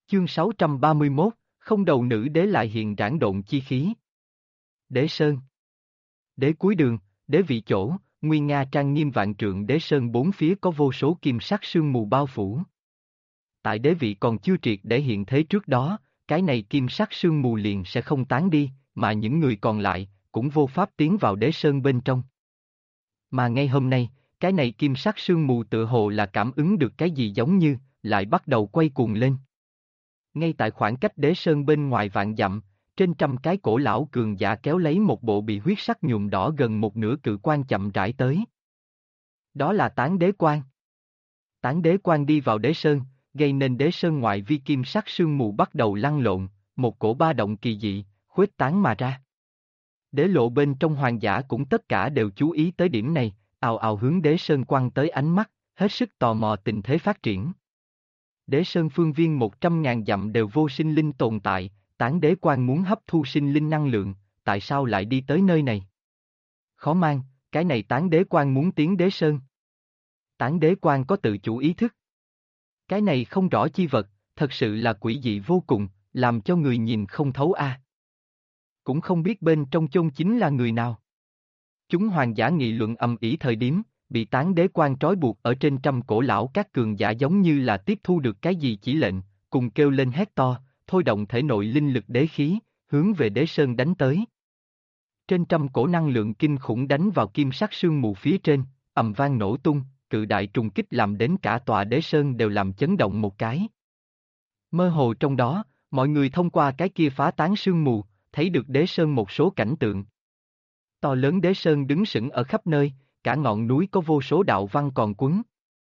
Chương 631, không đầu nữ đế lại hiện rãng độn chi khí. Đế Sơn. Đế cuối đường, đế vị chỗ, nguy nga trang nghiêm vạn trượng đế sơn bốn phía có vô số kim sắc sương mù bao phủ. Tại đế vị còn chưa triệt để hiện thế trước đó, cái này kim sắc sương mù liền sẽ không tán đi, mà những người còn lại, cũng vô pháp tiến vào đế sơn bên trong. Mà ngay hôm nay, cái này kim sắc sương mù tựa hồ là cảm ứng được cái gì giống như, lại bắt đầu quay cuồng lên. Ngay tại khoảng cách đế sơn bên ngoài vạn dặm, trên trăm cái cổ lão cường giả kéo lấy một bộ bị huyết sắc nhuộm đỏ gần một nửa cự quan chậm rãi tới. Đó là Tán Đế Quan. Tán Đế Quan đi vào đế sơn, gây nên đế sơn ngoại vi kim sắc sương mù bắt đầu lăn lộn, một cổ ba động kỳ dị, khuếch tán mà ra. Đế lộ bên trong hoàng giả cũng tất cả đều chú ý tới điểm này, ào ào hướng đế sơn quăng tới ánh mắt, hết sức tò mò tình thế phát triển. Đế sơn phương viên 100.000 dặm đều vô sinh linh tồn tại, Tán Đế Quan muốn hấp thu sinh linh năng lượng, tại sao lại đi tới nơi này? Khó mang, cái này Tán Đế Quan muốn tiến đế sơn. Tán Đế Quan có tự chủ ý thức. Cái này không rõ chi vật, thật sự là quỷ dị vô cùng, làm cho người nhìn không thấu a. Cũng không biết bên trong chôn chính là người nào. Chúng hoàng giả nghị luận ầm ĩ thời điểm, bị Tán Đế Quan trói buộc ở trên trăm cổ lão các cường giả giống như là tiếp thu được cái gì chỉ lệnh, cùng kêu lên hét to, thôi động thể nội linh lực đế khí, hướng về đế sơn đánh tới. Trên trăm cổ năng lượng kinh khủng đánh vào kim sắc sương mù phía trên, ầm vang nổ tung, cự đại trùng kích làm đến cả tòa đế sơn đều làm chấn động một cái. Mơ hồ trong đó, mọi người thông qua cái kia phá tán sương mù, thấy được đế sơn một số cảnh tượng. To lớn đế sơn đứng sững ở khắp nơi, cả ngọn núi có vô số đạo văn còn quấn.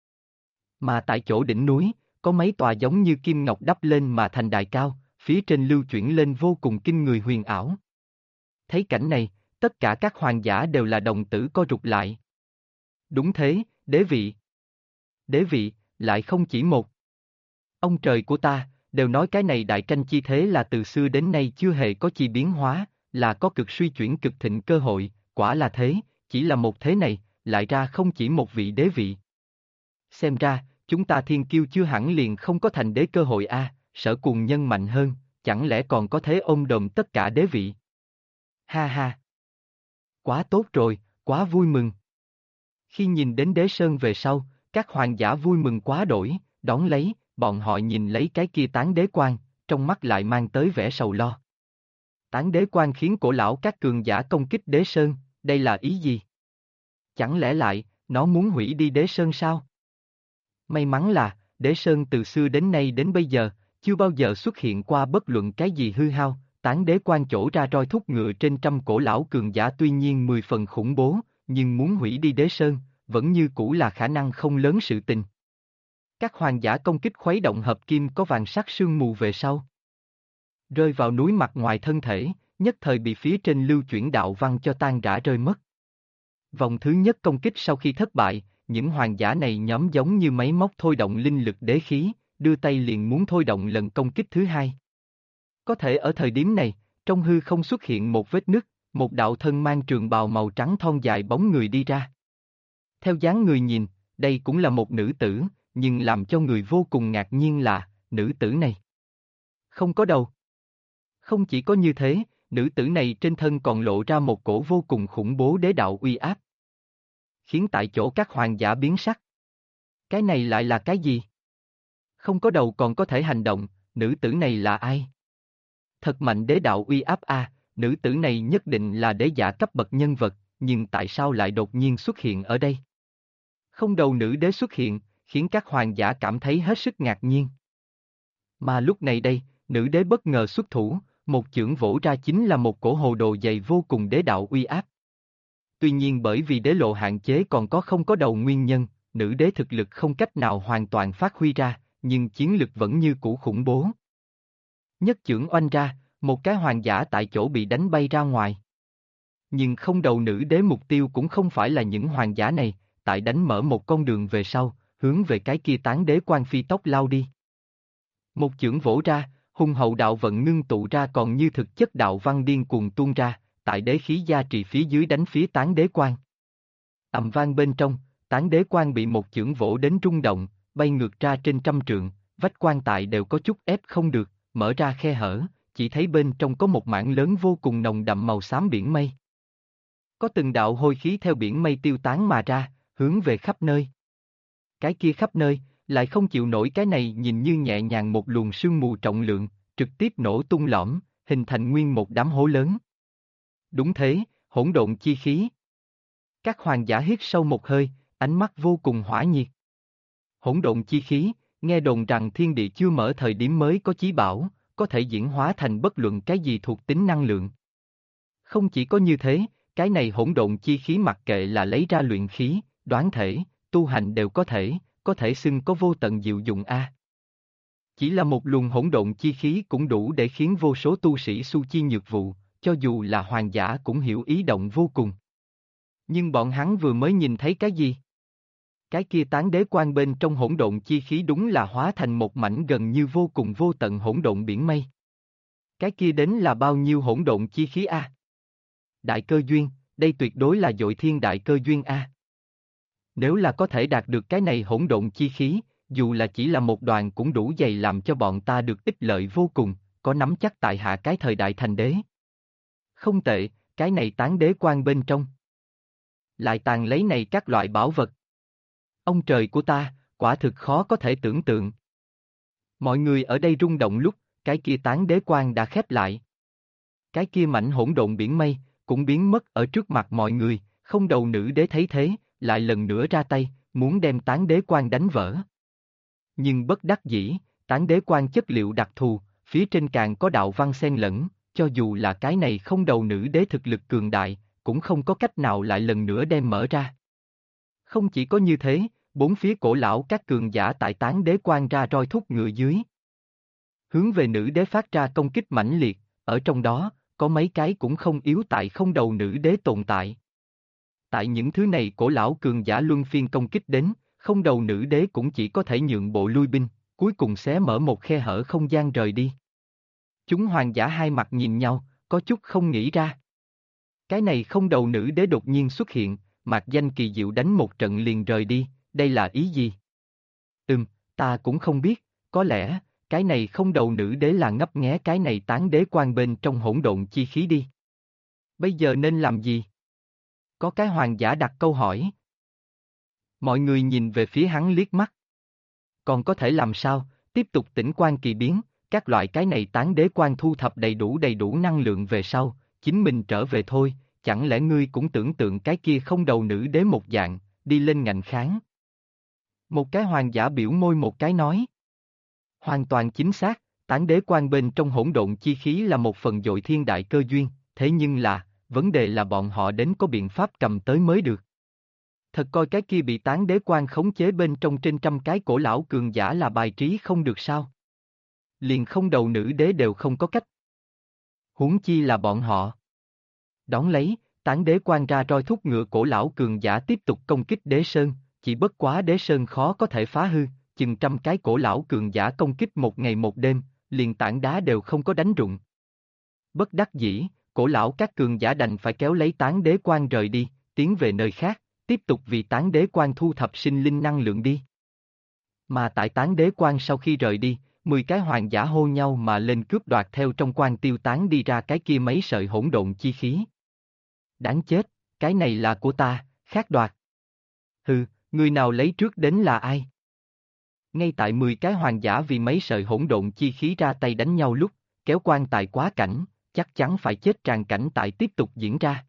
Mà tại chỗ đỉnh núi, có mấy tòa giống như kim ngọc đắp lên mà thành đài cao, phía trên lưu chuyển lên vô cùng kinh người huyền ảo. Thấy cảnh này, tất cả các hoàng giả đều là đồng tử co rụt lại. Đúng thế, đế vị. Đế vị, lại không chỉ một. Ông trời của ta, đều nói cái này đại tranh chi thế là từ xưa đến nay chưa hề có chi biến hóa, là có cực suy chuyển cực thịnh cơ hội, quả là thế, chỉ là một thế này, lại ra không chỉ một vị đế vị. Xem ra, chúng ta thiên kiêu chưa hẳn liền không có thành đế cơ hội a, Sở Cuồng Nhân mạnh hơn, chẳng lẽ còn có thế ôm đồm tất cả đế vị? Ha ha! Quá tốt rồi, quá vui mừng. Khi nhìn đến đế sơn về sau, các hoàng giả vui mừng quá đổi, đón lấy, bọn họ nhìn lấy cái kia Tán Đế Quan, trong mắt lại mang tới vẻ sầu lo. Tán Đế Quan khiến cổ lão các cường giả công kích đế sơn, đây là ý gì? Chẳng lẽ lại, nó muốn hủy đi đế sơn sao? May mắn là, đế sơn từ xưa đến nay đến bây giờ, chưa bao giờ xuất hiện qua bất luận cái gì hư hao, Tán Đế Quan chỗ ra roi thúc ngựa trên trăm cổ lão cường giả tuy nhiên 10 phần khủng bố, nhưng muốn hủy đi đế sơn, vẫn như cũ là khả năng không lớn sự tình. Các hoàng giả công kích khuấy động hợp kim có vàng sắc sương mù về sau. Rơi vào núi mặt ngoài thân thể, nhất thời bị phía trên lưu chuyển đạo văn cho tan rã rơi mất. Vòng thứ nhất công kích sau khi thất bại, những hoàng giả này nhóm giống như máy móc thôi động linh lực đế khí, đưa tay liền muốn thôi động lần công kích thứ hai. Có thể ở thời điểm này, trong hư không xuất hiện một vết nứt, một đạo thân mang trường bào màu trắng thon dài bóng người đi ra. Theo dáng người nhìn, đây cũng là một nữ tử, nhưng làm cho người vô cùng ngạc nhiên là, nữ tử này không có đầu. Không chỉ có như thế, nữ tử này trên thân còn lộ ra một cổ vô cùng khủng bố đế đạo uy áp. Khiến tại chỗ các hoàng giả biến sắc. Cái này lại là cái gì? Không có đầu còn có thể hành động, nữ tử này là ai? Thật mạnh đế đạo uy áp a, nữ tử này nhất định là đế giả cấp bậc nhân vật, nhưng tại sao lại đột nhiên xuất hiện ở đây? Không đầu nữ đế xuất hiện, khiến các hoàng giả cảm thấy hết sức ngạc nhiên. Mà lúc này đây, nữ đế bất ngờ xuất thủ, một chưởng vỗ ra chính là một cổ hồ đồ dày vô cùng đế đạo uy áp. Tuy nhiên bởi vì đế lộ hạn chế còn có không có đầu nguyên nhân, nữ đế thực lực không cách nào hoàn toàn phát huy ra, nhưng chiến lực vẫn như cũ khủng bố. Nhất chưởng oanh ra, một cái hoàng giả tại chỗ bị đánh bay ra ngoài. Nhưng không đầu nữ đế mục tiêu cũng không phải là những hoàng giả này, tại đánh mở một con đường về sau, hướng về cái kia Tán Đế Quan phi tốc lao đi. Một chưởng vỗ ra, hùng hậu đạo vận ngưng tụ ra còn như thực chất đạo văn điên cuồng tuôn ra, tại đế khí gia trì phía dưới đánh phía Tán Đế Quan. Ầm vang bên trong, Tán Đế Quan bị một chưởng vỗ đến rung động, bay ngược ra trên trăm trượng, vách quan tài đều có chút ép không được, mở ra khe hở, chỉ thấy bên trong có một mảng lớn vô cùng nồng đậm màu xám biển mây. Có từng đạo hôi khí theo biển mây tiêu tán mà ra, hướng về khắp nơi. Cái kia khắp nơi, lại không chịu nổi cái này nhìn như nhẹ nhàng một luồng sương mù trọng lượng, trực tiếp nổ tung lõm, hình thành nguyên một đám hố lớn. Đúng thế, hỗn độn chi khí. Các hoàng giả hít sâu một hơi, ánh mắt vô cùng hỏa nhiệt. Hỗn độn chi khí, nghe đồn rằng thiên địa chưa mở thời điểm mới có chí bảo, có thể diễn hóa thành bất luận cái gì thuộc tính năng lượng. Không chỉ có như thế, cái này hỗn độn chi khí mặc kệ là lấy ra luyện khí, đoán thể, tu hành đều có thể xưng có vô tận diệu dụng a. Chỉ là một luồng hỗn độn chi khí cũng đủ để khiến vô số tu sĩ su chi nhược vụ, cho dù là hoàng giả cũng hiểu ý động vô cùng. Nhưng bọn hắn vừa mới nhìn thấy cái gì? Cái kia tán đế quan bên trong hỗn độn chi khí đúng là hóa thành một mảnh gần như vô cùng vô tận hỗn độn biển mây. Cái kia đến là bao nhiêu hỗn độn chi khí a? Đại cơ duyên, đây tuyệt đối là dội thiên đại cơ duyên a. Nếu là có thể đạt được cái này hỗn độn chi khí, dù là chỉ là một đoàn cũng đủ dày làm cho bọn ta được ích lợi vô cùng, có nắm chắc tại hạ cái thời đại thành đế. Không tệ, cái này tán đế quan bên trong. Lại tàn lấy này các loại bảo vật. Ông trời của ta, quả thực khó có thể tưởng tượng. Mọi người ở đây rung động lúc, cái kia tán đế quan đã khép lại. Cái kia mảnh hỗn độn biển mây, cũng biến mất ở trước mặt mọi người, không đầu nữ đế thấy thế, lại lần nữa ra tay, muốn đem tán đế quan đánh vỡ. Nhưng bất đắc dĩ, tán đế quan chất liệu đặc thù, phía trên càng có đạo văn xen lẫn, cho dù là cái này không đầu nữ đế thực lực cường đại, cũng không có cách nào lại lần nữa đem mở ra. Không chỉ có như thế, bốn phía cổ lão các cường giả tại tán đế quan ra roi thúc ngựa dưới. Hướng về nữ đế phát ra công kích mãnh liệt, ở trong đó, có mấy cái cũng không yếu tại không đầu nữ đế tồn tại. Tại những thứ này cổ lão cường giả luân phiên công kích đến, không đầu nữ đế cũng chỉ có thể nhượng bộ lui binh, cuối cùng xé mở một khe hở không gian rời đi. Chúng hoàng giả hai mặt nhìn nhau, có chút không nghĩ ra. Cái này không đầu nữ đế đột nhiên xuất hiện, mạc danh kỳ diệu đánh một trận liền rời đi, đây là ý gì? Ta cũng không biết, có lẽ, cái này không đầu nữ đế là ngấp nghé cái này tán đế quan bên trong hỗn độn chi khí đi. Bây giờ nên làm gì? Có cái hoàng giả đặt câu hỏi. Mọi người nhìn về phía hắn liếc mắt. Còn có thể làm sao, tiếp tục tĩnh quan kỳ biến, các loại cái này tán đế quan thu thập đầy đủ năng lượng về sau, chính mình trở về thôi, chẳng lẽ ngươi cũng tưởng tượng cái kia không đầu nữ đế một dạng, đi lên ngạnh kháng. Một cái hoàng giả biểu môi một cái nói. Hoàn toàn chính xác, tán đế quan bên trong hỗn độn chi khí là một phần dội thiên đại cơ duyên, thế nhưng là, vấn đề là bọn họ đến có biện pháp cầm tới mới được. Thật coi cái kia bị tán đế quan khống chế bên trong trên trăm cái cổ lão cường giả là bài trí không được sao? Liền không đầu nữ đế đều không có cách. Huống chi là bọn họ. Đón lấy, tán đế quan ra roi thúc ngựa cổ lão cường giả tiếp tục công kích đế sơn, chỉ bất quá đế sơn khó có thể phá hư, chừng trăm cái cổ lão cường giả công kích một ngày một đêm, liền tảng đá đều không có đánh rụng. Bất đắc dĩ, cổ lão các cường giả đành phải kéo lấy tán đế quan rời đi, tiến về nơi khác, tiếp tục vì tán đế quan thu thập sinh linh năng lượng đi. Mà tại tán đế quan sau khi rời đi, 10 cái hoàng giả hô nhau mà lên cướp đoạt theo trong quan tiêu tán đi ra cái kia mấy sợi hỗn độn chi khí. Đáng chết, cái này là của ta, khác đoạt. Hừ, người nào lấy trước đến là ai? Ngay tại 10 cái hoàng giả vì mấy sợi hỗn độn chi khí ra tay đánh nhau lúc, kéo quan tài quá cảnh, chắc chắn phải chết tràn cảnh tại tiếp tục diễn ra.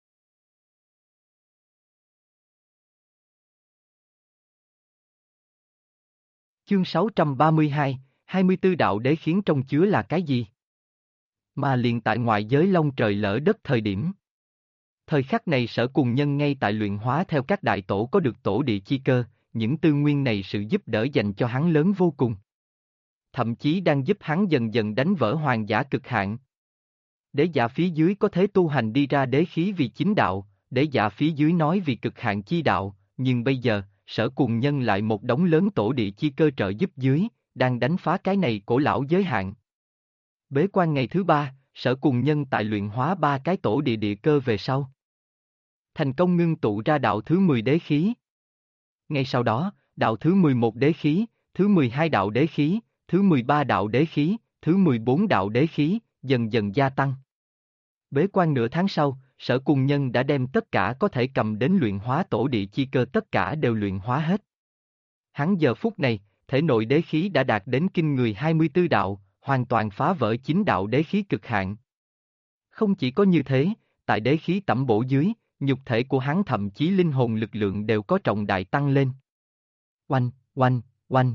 Chương 632, 24 đạo đế khiến trong chứa là cái gì? Mà liền tại ngoại giới long trời lỡ đất thời điểm. Thời khắc này Sở Cùng Nhân ngay tại luyện hóa theo các đại tổ có được tổ địa chi cơ, những tư nguyên này sự giúp đỡ dành cho hắn lớn vô cùng. Thậm chí đang giúp hắn dần dần đánh vỡ hoàng giả cực hạn. Đế giả phía dưới có thể tu hành đi ra đế khí vì chính đạo, đế giả phía dưới nói vì cực hạn chi đạo, nhưng bây giờ, Sở Cùng Nhân lại một đống lớn tổ địa chi cơ trợ giúp dưới, đang đánh phá cái này cổ lão giới hạn. Bế quan ngày thứ 3, Sở Cùng Nhân tại luyện hóa 3 cái tổ địa địa cơ về sau. Thành công ngưng tụ ra đạo thứ 10 đế khí. Ngay sau đó, đạo thứ 11 đế khí, thứ 12 đạo đế khí, thứ 13 đạo đế khí, thứ 14 đạo đế khí, dần dần gia tăng. Bế quan nửa tháng sau, Sở Cùng Nhân đã đem tất cả có thể cầm đến luyện hóa tổ địa chi cơ tất cả đều luyện hóa hết. Hắn giờ phút này, thể nội đế khí đã đạt đến kinh người 24 đạo, hoàn toàn phá vỡ 9 đạo đế khí cực hạn. Không chỉ có như thế, tại đế khí tẩm bổ dưới, nhục thể của hắn thậm chí linh hồn lực lượng đều có trọng đại tăng lên. Oanh, oanh, oanh.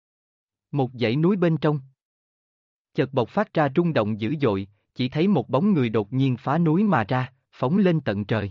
Một dãy núi bên trong. Chợt bộc phát ra rung động dữ dội, chỉ thấy một bóng người đột nhiên phá núi mà ra, phóng lên tận trời.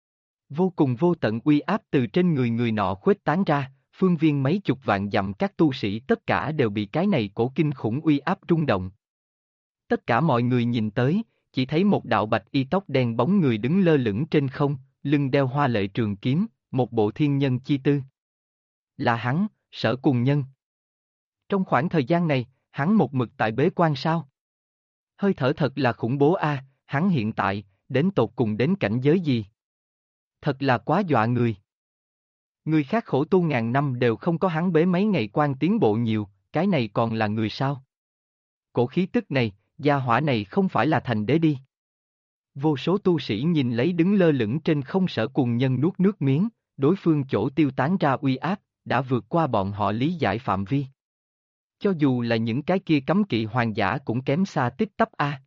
Vô cùng vô tận uy áp từ trên người người nọ khuếch tán ra, phương viên mấy chục vạn dặm các tu sĩ tất cả đều bị cái này cổ kinh khủng uy áp rung động. Tất cả mọi người nhìn tới, chỉ thấy một đạo bạch y tóc đen bóng người đứng lơ lửng trên không, lưng đeo hoa lệ trường kiếm, một bộ thiên nhân chi tư. Là hắn, Sở Cùng Nhân. Trong khoảng thời gian này, hắn một mực tại bế quan sao? Hơi thở thật là khủng bố a, hắn hiện tại, đến tột cùng đến cảnh giới gì? Thật là quá dọa người. Người khác khổ tu ngàn năm đều không có hắn bế mấy ngày quan tiến bộ nhiều, cái này còn là người sao? Cổ khí tức này, gia hỏa này không phải là thành đế đi. Vô số tu sĩ nhìn lấy đứng lơ lửng trên không Sở Cùng Nhân nuốt nước miếng, đối phương chỗ tiêu tán ra uy áp, đã vượt qua bọn họ lý giải phạm vi. Cho dù là những cái kia cấm kỵ hoàng giả cũng kém xa tích tắp a.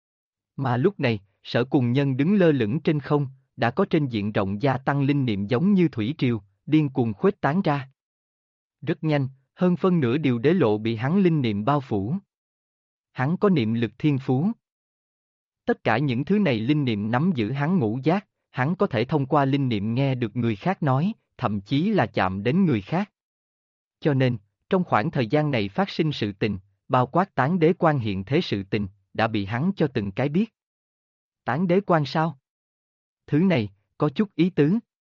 Mà lúc này, Sở Cùng Nhân đứng lơ lửng trên không, đã có trên diện rộng gia tăng linh niệm giống như thủy triều, điên cuồng khuếch tán ra. Rất nhanh, hơn phân nửa điều đế lộ bị hắn linh niệm bao phủ. Hắn có niệm lực thiên phú. Tất cả những thứ này linh niệm nắm giữ hắn ngũ giác, hắn có thể thông qua linh niệm nghe được người khác nói, thậm chí là chạm đến người khác. Cho nên, trong khoảng thời gian này phát sinh sự tình, bao quát tán đế quan hiện thế sự tình, đã bị hắn cho từng cái biết. Tán đế quan sao? Thứ này, có chút ý tứ.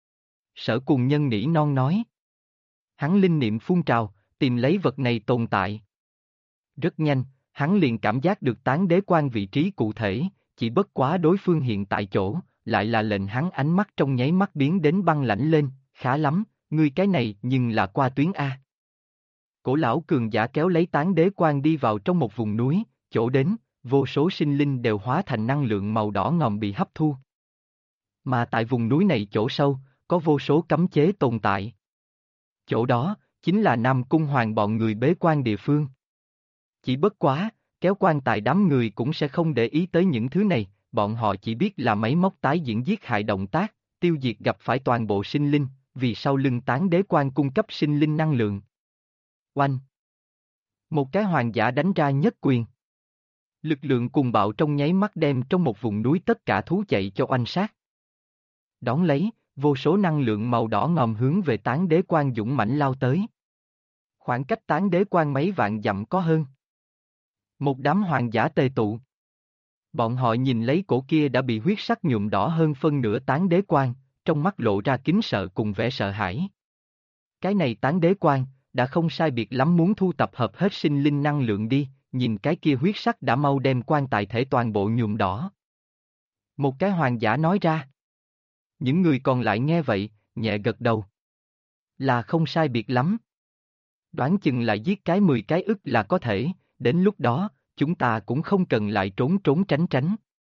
Sở Cùng Nhân nỉ non nói. Hắn linh niệm phun trào, tìm lấy vật này tồn tại. Rất nhanh, hắn liền cảm giác được tán đế quan vị trí cụ thể, chỉ bất quá đối phương hiện tại chỗ, lại là lệnh hắn ánh mắt trong nháy mắt biến đến băng lãnh lên, khá lắm, ngươi cái này nhưng là qua tuyến A. Cổ lão cường giả kéo lấy tán đế quan đi vào trong một vùng núi, chỗ đến, vô số sinh linh đều hóa thành năng lượng màu đỏ ngòm bị hấp thu. Mà tại vùng núi này chỗ sâu, có vô số cấm chế tồn tại. Chỗ đó, chính là Nam Cung Hoàng bọn người bế quan địa phương. Chỉ bất quá, kéo quan tài đám người cũng sẽ không để ý tới những thứ này, bọn họ chỉ biết là máy móc tái diễn giết hại động tác, tiêu diệt gặp phải toàn bộ sinh linh, vì sau lưng tán đế quan cung cấp sinh linh năng lượng. Oanh! Một cái hoàng giả đánh ra nhất quyền. Lực lượng cùng bạo trong nháy mắt đem trong một vùng núi tất cả thú chạy cho oanh sát. Đón lấy, vô số năng lượng màu đỏ ngòm hướng về tán đế quan dũng mãnh lao tới. Khoảng cách tán đế quan mấy vạn dặm có hơn. Một đám hoàng giả tề tụ. Bọn họ nhìn lấy cổ kia đã bị huyết sắc nhuộm đỏ hơn phân nửa tán đế quan, trong mắt lộ ra kính sợ cùng vẻ sợ hãi. Cái này tán đế quan, đã không sai biệt lắm muốn thu tập hợp hết sinh linh năng lượng đi, nhìn cái kia huyết sắc đã mau đem quan tài thể toàn bộ nhuộm đỏ. Một cái hoàng giả nói ra. Những người còn lại nghe vậy, nhẹ gật đầu. Là không sai biệt lắm. Đoán chừng lại giết cái 10 cái ức là có thể, đến lúc đó, chúng ta cũng không cần lại trốn trốn tránh tránh.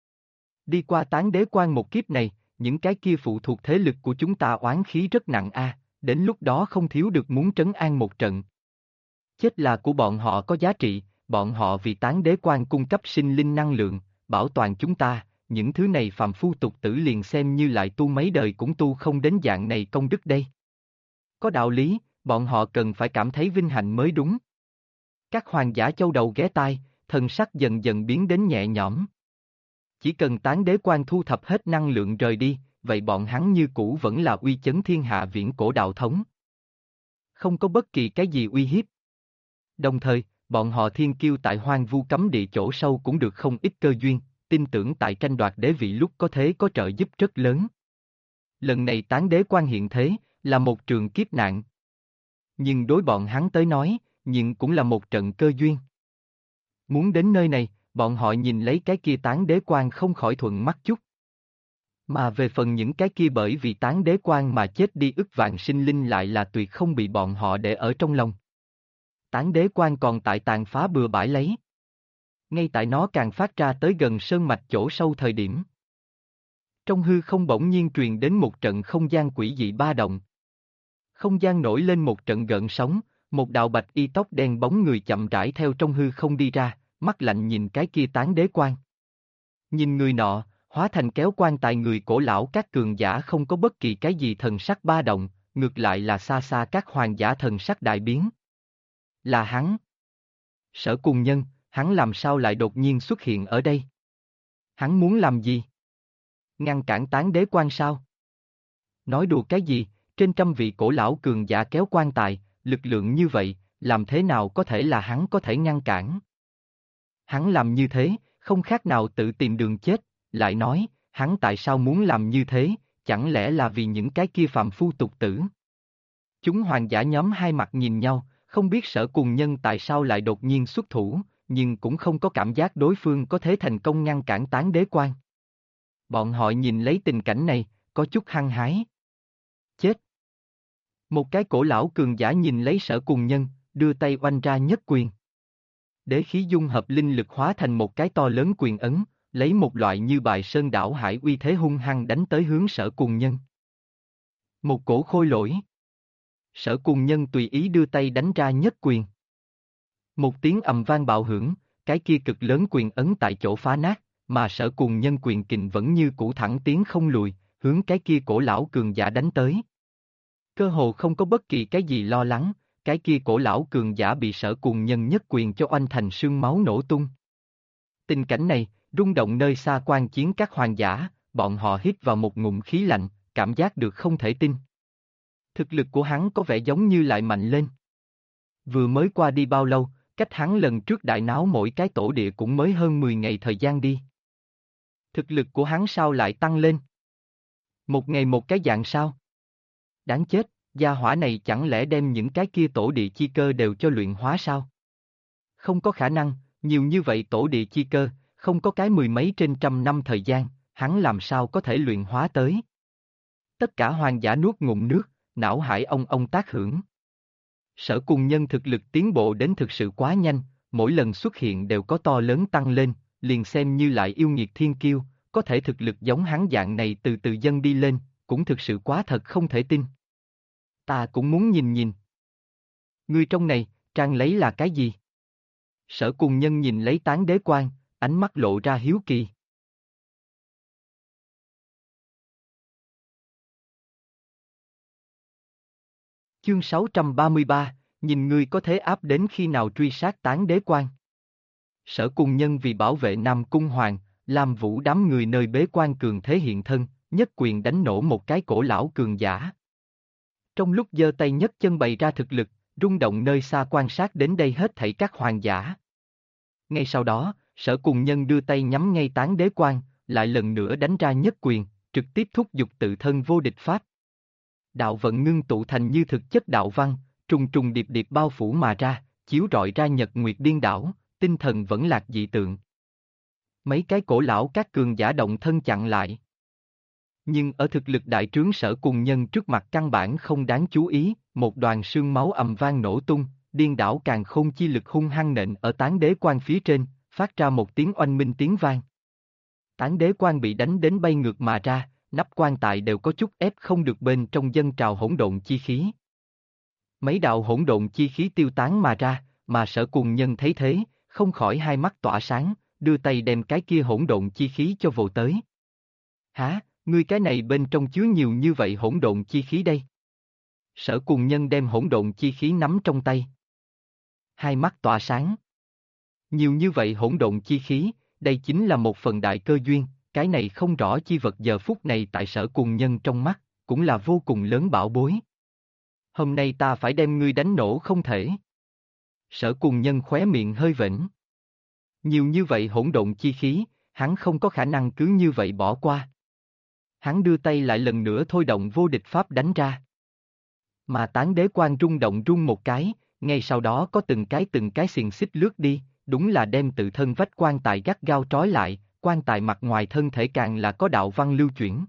Đi qua tán đế quan một kiếp này, những cái kia phụ thuộc thế lực của chúng ta oán khí rất nặng a, đến lúc đó không thiếu được muốn trấn an một trận. Chết là của bọn họ có giá trị, bọn họ vì tán đế quan cung cấp sinh linh năng lượng, bảo toàn chúng ta, những thứ này phàm phu tục tử liền xem như lại tu mấy đời cũng tu không đến dạng này công đức đây. Có đạo lý, bọn họ cần phải cảm thấy vinh hạnh mới đúng. Các hoàng giả châu đầu ghé tai, thần sắc dần dần biến đến nhẹ nhõm. Chỉ cần tán đế quan thu thập hết năng lượng rời đi, vậy bọn hắn như cũ vẫn là uy chấn thiên hạ viễn cổ đạo thống. Không có bất kỳ cái gì uy hiếp. Đồng thời, bọn họ thiên kiêu tại hoang vu cấm địa chỗ sâu cũng được không ít cơ duyên, tin tưởng tại tranh đoạt đế vị lúc có thế có trợ giúp rất lớn. Lần này tán đế quan hiện thế, là một trường kiếp nạn. Nhưng đối bọn hắn tới nói, nhưng cũng là một trận cơ duyên. Muốn đến nơi này, bọn họ nhìn lấy cái kia tán đế quan không khỏi thuận mắt chút. Mà về phần những cái kia bởi vì tán đế quan mà chết đi ức vạn sinh linh lại là tuyệt không bị bọn họ để ở trong lòng. Tán đế quan còn tại tàn phá bừa bãi lấy. Ngay tại nó càng phát ra tới gần sơn mạch chỗ sâu thời điểm. Trong hư không bỗng nhiên truyền đến một trận không gian quỷ dị ba động. Không gian nổi lên một trận gợn sóng, một đạo bạch y tóc đen bóng người chậm rãi theo trong hư không đi ra, mắt lạnh nhìn cái kia tán đế quan. Nhìn người nọ, hóa thành kéo quan tài người cổ lão các cường giả không có bất kỳ cái gì thần sắc ba động, ngược lại là xa xa các hoàng giả thần sắc đại biến. Là hắn. Sở Cùng Nhân, hắn làm sao lại đột nhiên xuất hiện ở đây? Hắn muốn làm gì? Ngăn cản tán đế quan sao? Nói đùa cái gì, trên trăm vị cổ lão cường giả kéo quan tài, lực lượng như vậy, làm thế nào có thể là hắn có thể ngăn cản? Hắn làm như thế, không khác nào tự tìm đường chết, lại nói, hắn tại sao muốn làm như thế, chẳng lẽ là vì những cái kia phàm phu tục tử? Chúng hoàng giả nhóm hai mặt nhìn nhau, không biết Sở Cùng Nhân tại sao lại đột nhiên xuất thủ, nhưng cũng không có cảm giác đối phương có thể thành công ngăn cản tán đế quan. Bọn họ nhìn lấy tình cảnh này, có chút hăng hái. Chết! Một cái cổ lão cường giả nhìn lấy Sở Cùng Nhân, đưa tay oanh ra nhất quyền. Đế khí dung hợp linh lực hóa thành một cái to lớn quyền ấn, lấy một loại như bài sơn đảo hải uy thế hung hăng đánh tới hướng Sở Cùng Nhân. Một cổ khôi lỗi. Sở Cùng Nhân tùy ý đưa tay đánh ra nhất quyền. Một tiếng ầm vang bạo hưởng, cái kia cực lớn quyền ấn tại chỗ phá nát, mà Sở Cùng Nhân quyền kình vẫn như cũ thẳng tiến không lùi, hướng cái kia cổ lão cường giả đánh tới. Cơ hồ không có bất kỳ cái gì lo lắng, cái kia cổ lão cường giả bị Sở Cùng Nhân nhất quyền cho oanh thành sương máu nổ tung. Tình cảnh này, rung động nơi xa quan chiến các hoàng giả, bọn họ hít vào một ngụm khí lạnh, cảm giác được không thể tin. Thực lực của hắn có vẻ giống như lại mạnh lên. Vừa mới qua đi bao lâu, cách hắn lần trước đại náo mỗi cái tổ địa cũng mới hơn 10 ngày thời gian đi. Thực lực của hắn sao lại tăng lên? Một ngày một cái dạng sao? Đáng chết, gia hỏa này chẳng lẽ đem những cái kia tổ địa chi cơ đều cho luyện hóa sao? Không có khả năng, nhiều như vậy tổ địa chi cơ, không có cái mười mấy trên trăm năm thời gian, hắn làm sao có thể luyện hóa tới? Tất cả hoàng giả nuốt ngụm nước, não hải ông tác hưởng. Sở Cùng Nhân thực lực tiến bộ đến thực sự quá nhanh, mỗi lần xuất hiện đều có to lớn tăng lên, liền xem như lại yêu nghiệt thiên kiêu, có thể thực lực giống hắn dạng này từ từ dâng đi lên, cũng thực sự quá thật không thể tin. Ta cũng muốn nhìn nhìn. Ngươi trong này, trang lấy là cái gì? Sở Cùng Nhân nhìn lấy tán đế quan, ánh mắt lộ ra hiếu kỳ. Chương 633, nhìn ngươi có thế áp đến khi nào truy sát tán đế quan. Sở Cùng Nhân vì bảo vệ Nam Cung Hoàng, làm Vũ đám người nơi bế quan cường thế hiện thân, nhất quyền đánh nổ một cái cổ lão cường giả. Trong lúc giơ tay nhất chân bày ra thực lực, rung động nơi xa quan sát đến đây hết thảy các hoàng giả. Ngay sau đó, Sở Cùng Nhân đưa tay nhắm ngay tán đế quan, lại lần nữa đánh ra nhất quyền, trực tiếp thúc giục tự thân vô địch pháp. Đạo vận ngưng tụ thành như thực chất đạo văn, trùng trùng điệp điệp bao phủ mà ra, chiếu rọi ra nhật nguyệt điên đảo, tinh thần vẫn lạc dị tượng. Mấy cái cổ lão các cường giả động thân chặn lại. Nhưng ở thực lực đại trướng Sở Cùng Nhân trước mặt căn bản không đáng chú ý, một đoàn sương máu ầm vang nổ tung, điên đảo càn khôn chi lực hung hăng nện ở tán đế quan phía trên, phát ra một tiếng oanh minh tiếng vang. Tán đế quan bị đánh đến bay ngược mà ra, nắp quan tài đều có chút ép không được bên trong dân trào hỗn độn chi khí. Mấy đạo hỗn độn chi khí tiêu tán mà ra, mà Sở Cùng Nhân thấy thế, không khỏi hai mắt tỏa sáng, đưa tay đem cái kia hỗn độn chi khí cho vồ tới. Hả, ngươi cái này bên trong chứa nhiều như vậy hỗn độn chi khí đây? Sở Cùng Nhân đem hỗn độn chi khí nắm trong tay. Hai mắt tỏa sáng. Nhiều như vậy hỗn độn chi khí, đây chính là một phần đại cơ duyên, cái này không rõ chi vật giờ phút này tại Sở Cùng Nhân trong mắt, cũng là vô cùng lớn bảo bối. Hôm nay ta phải đem ngươi đánh nổ không thể. Sở Cùng Nhân khóe miệng hơi vểnh. Nhiều như vậy hỗn độn chi khí, hắn không có khả năng cứ như vậy bỏ qua. Hắn đưa tay lại lần nữa thôi động vô địch pháp đánh ra. Mà tán đế quan rung động rung một cái, ngay sau đó có từng cái xiềng xích lướt đi, đúng là đem tự thân vách quan tài gắt gao trói lại, quan tài mặt ngoài thân thể càng là có đạo văn lưu chuyển.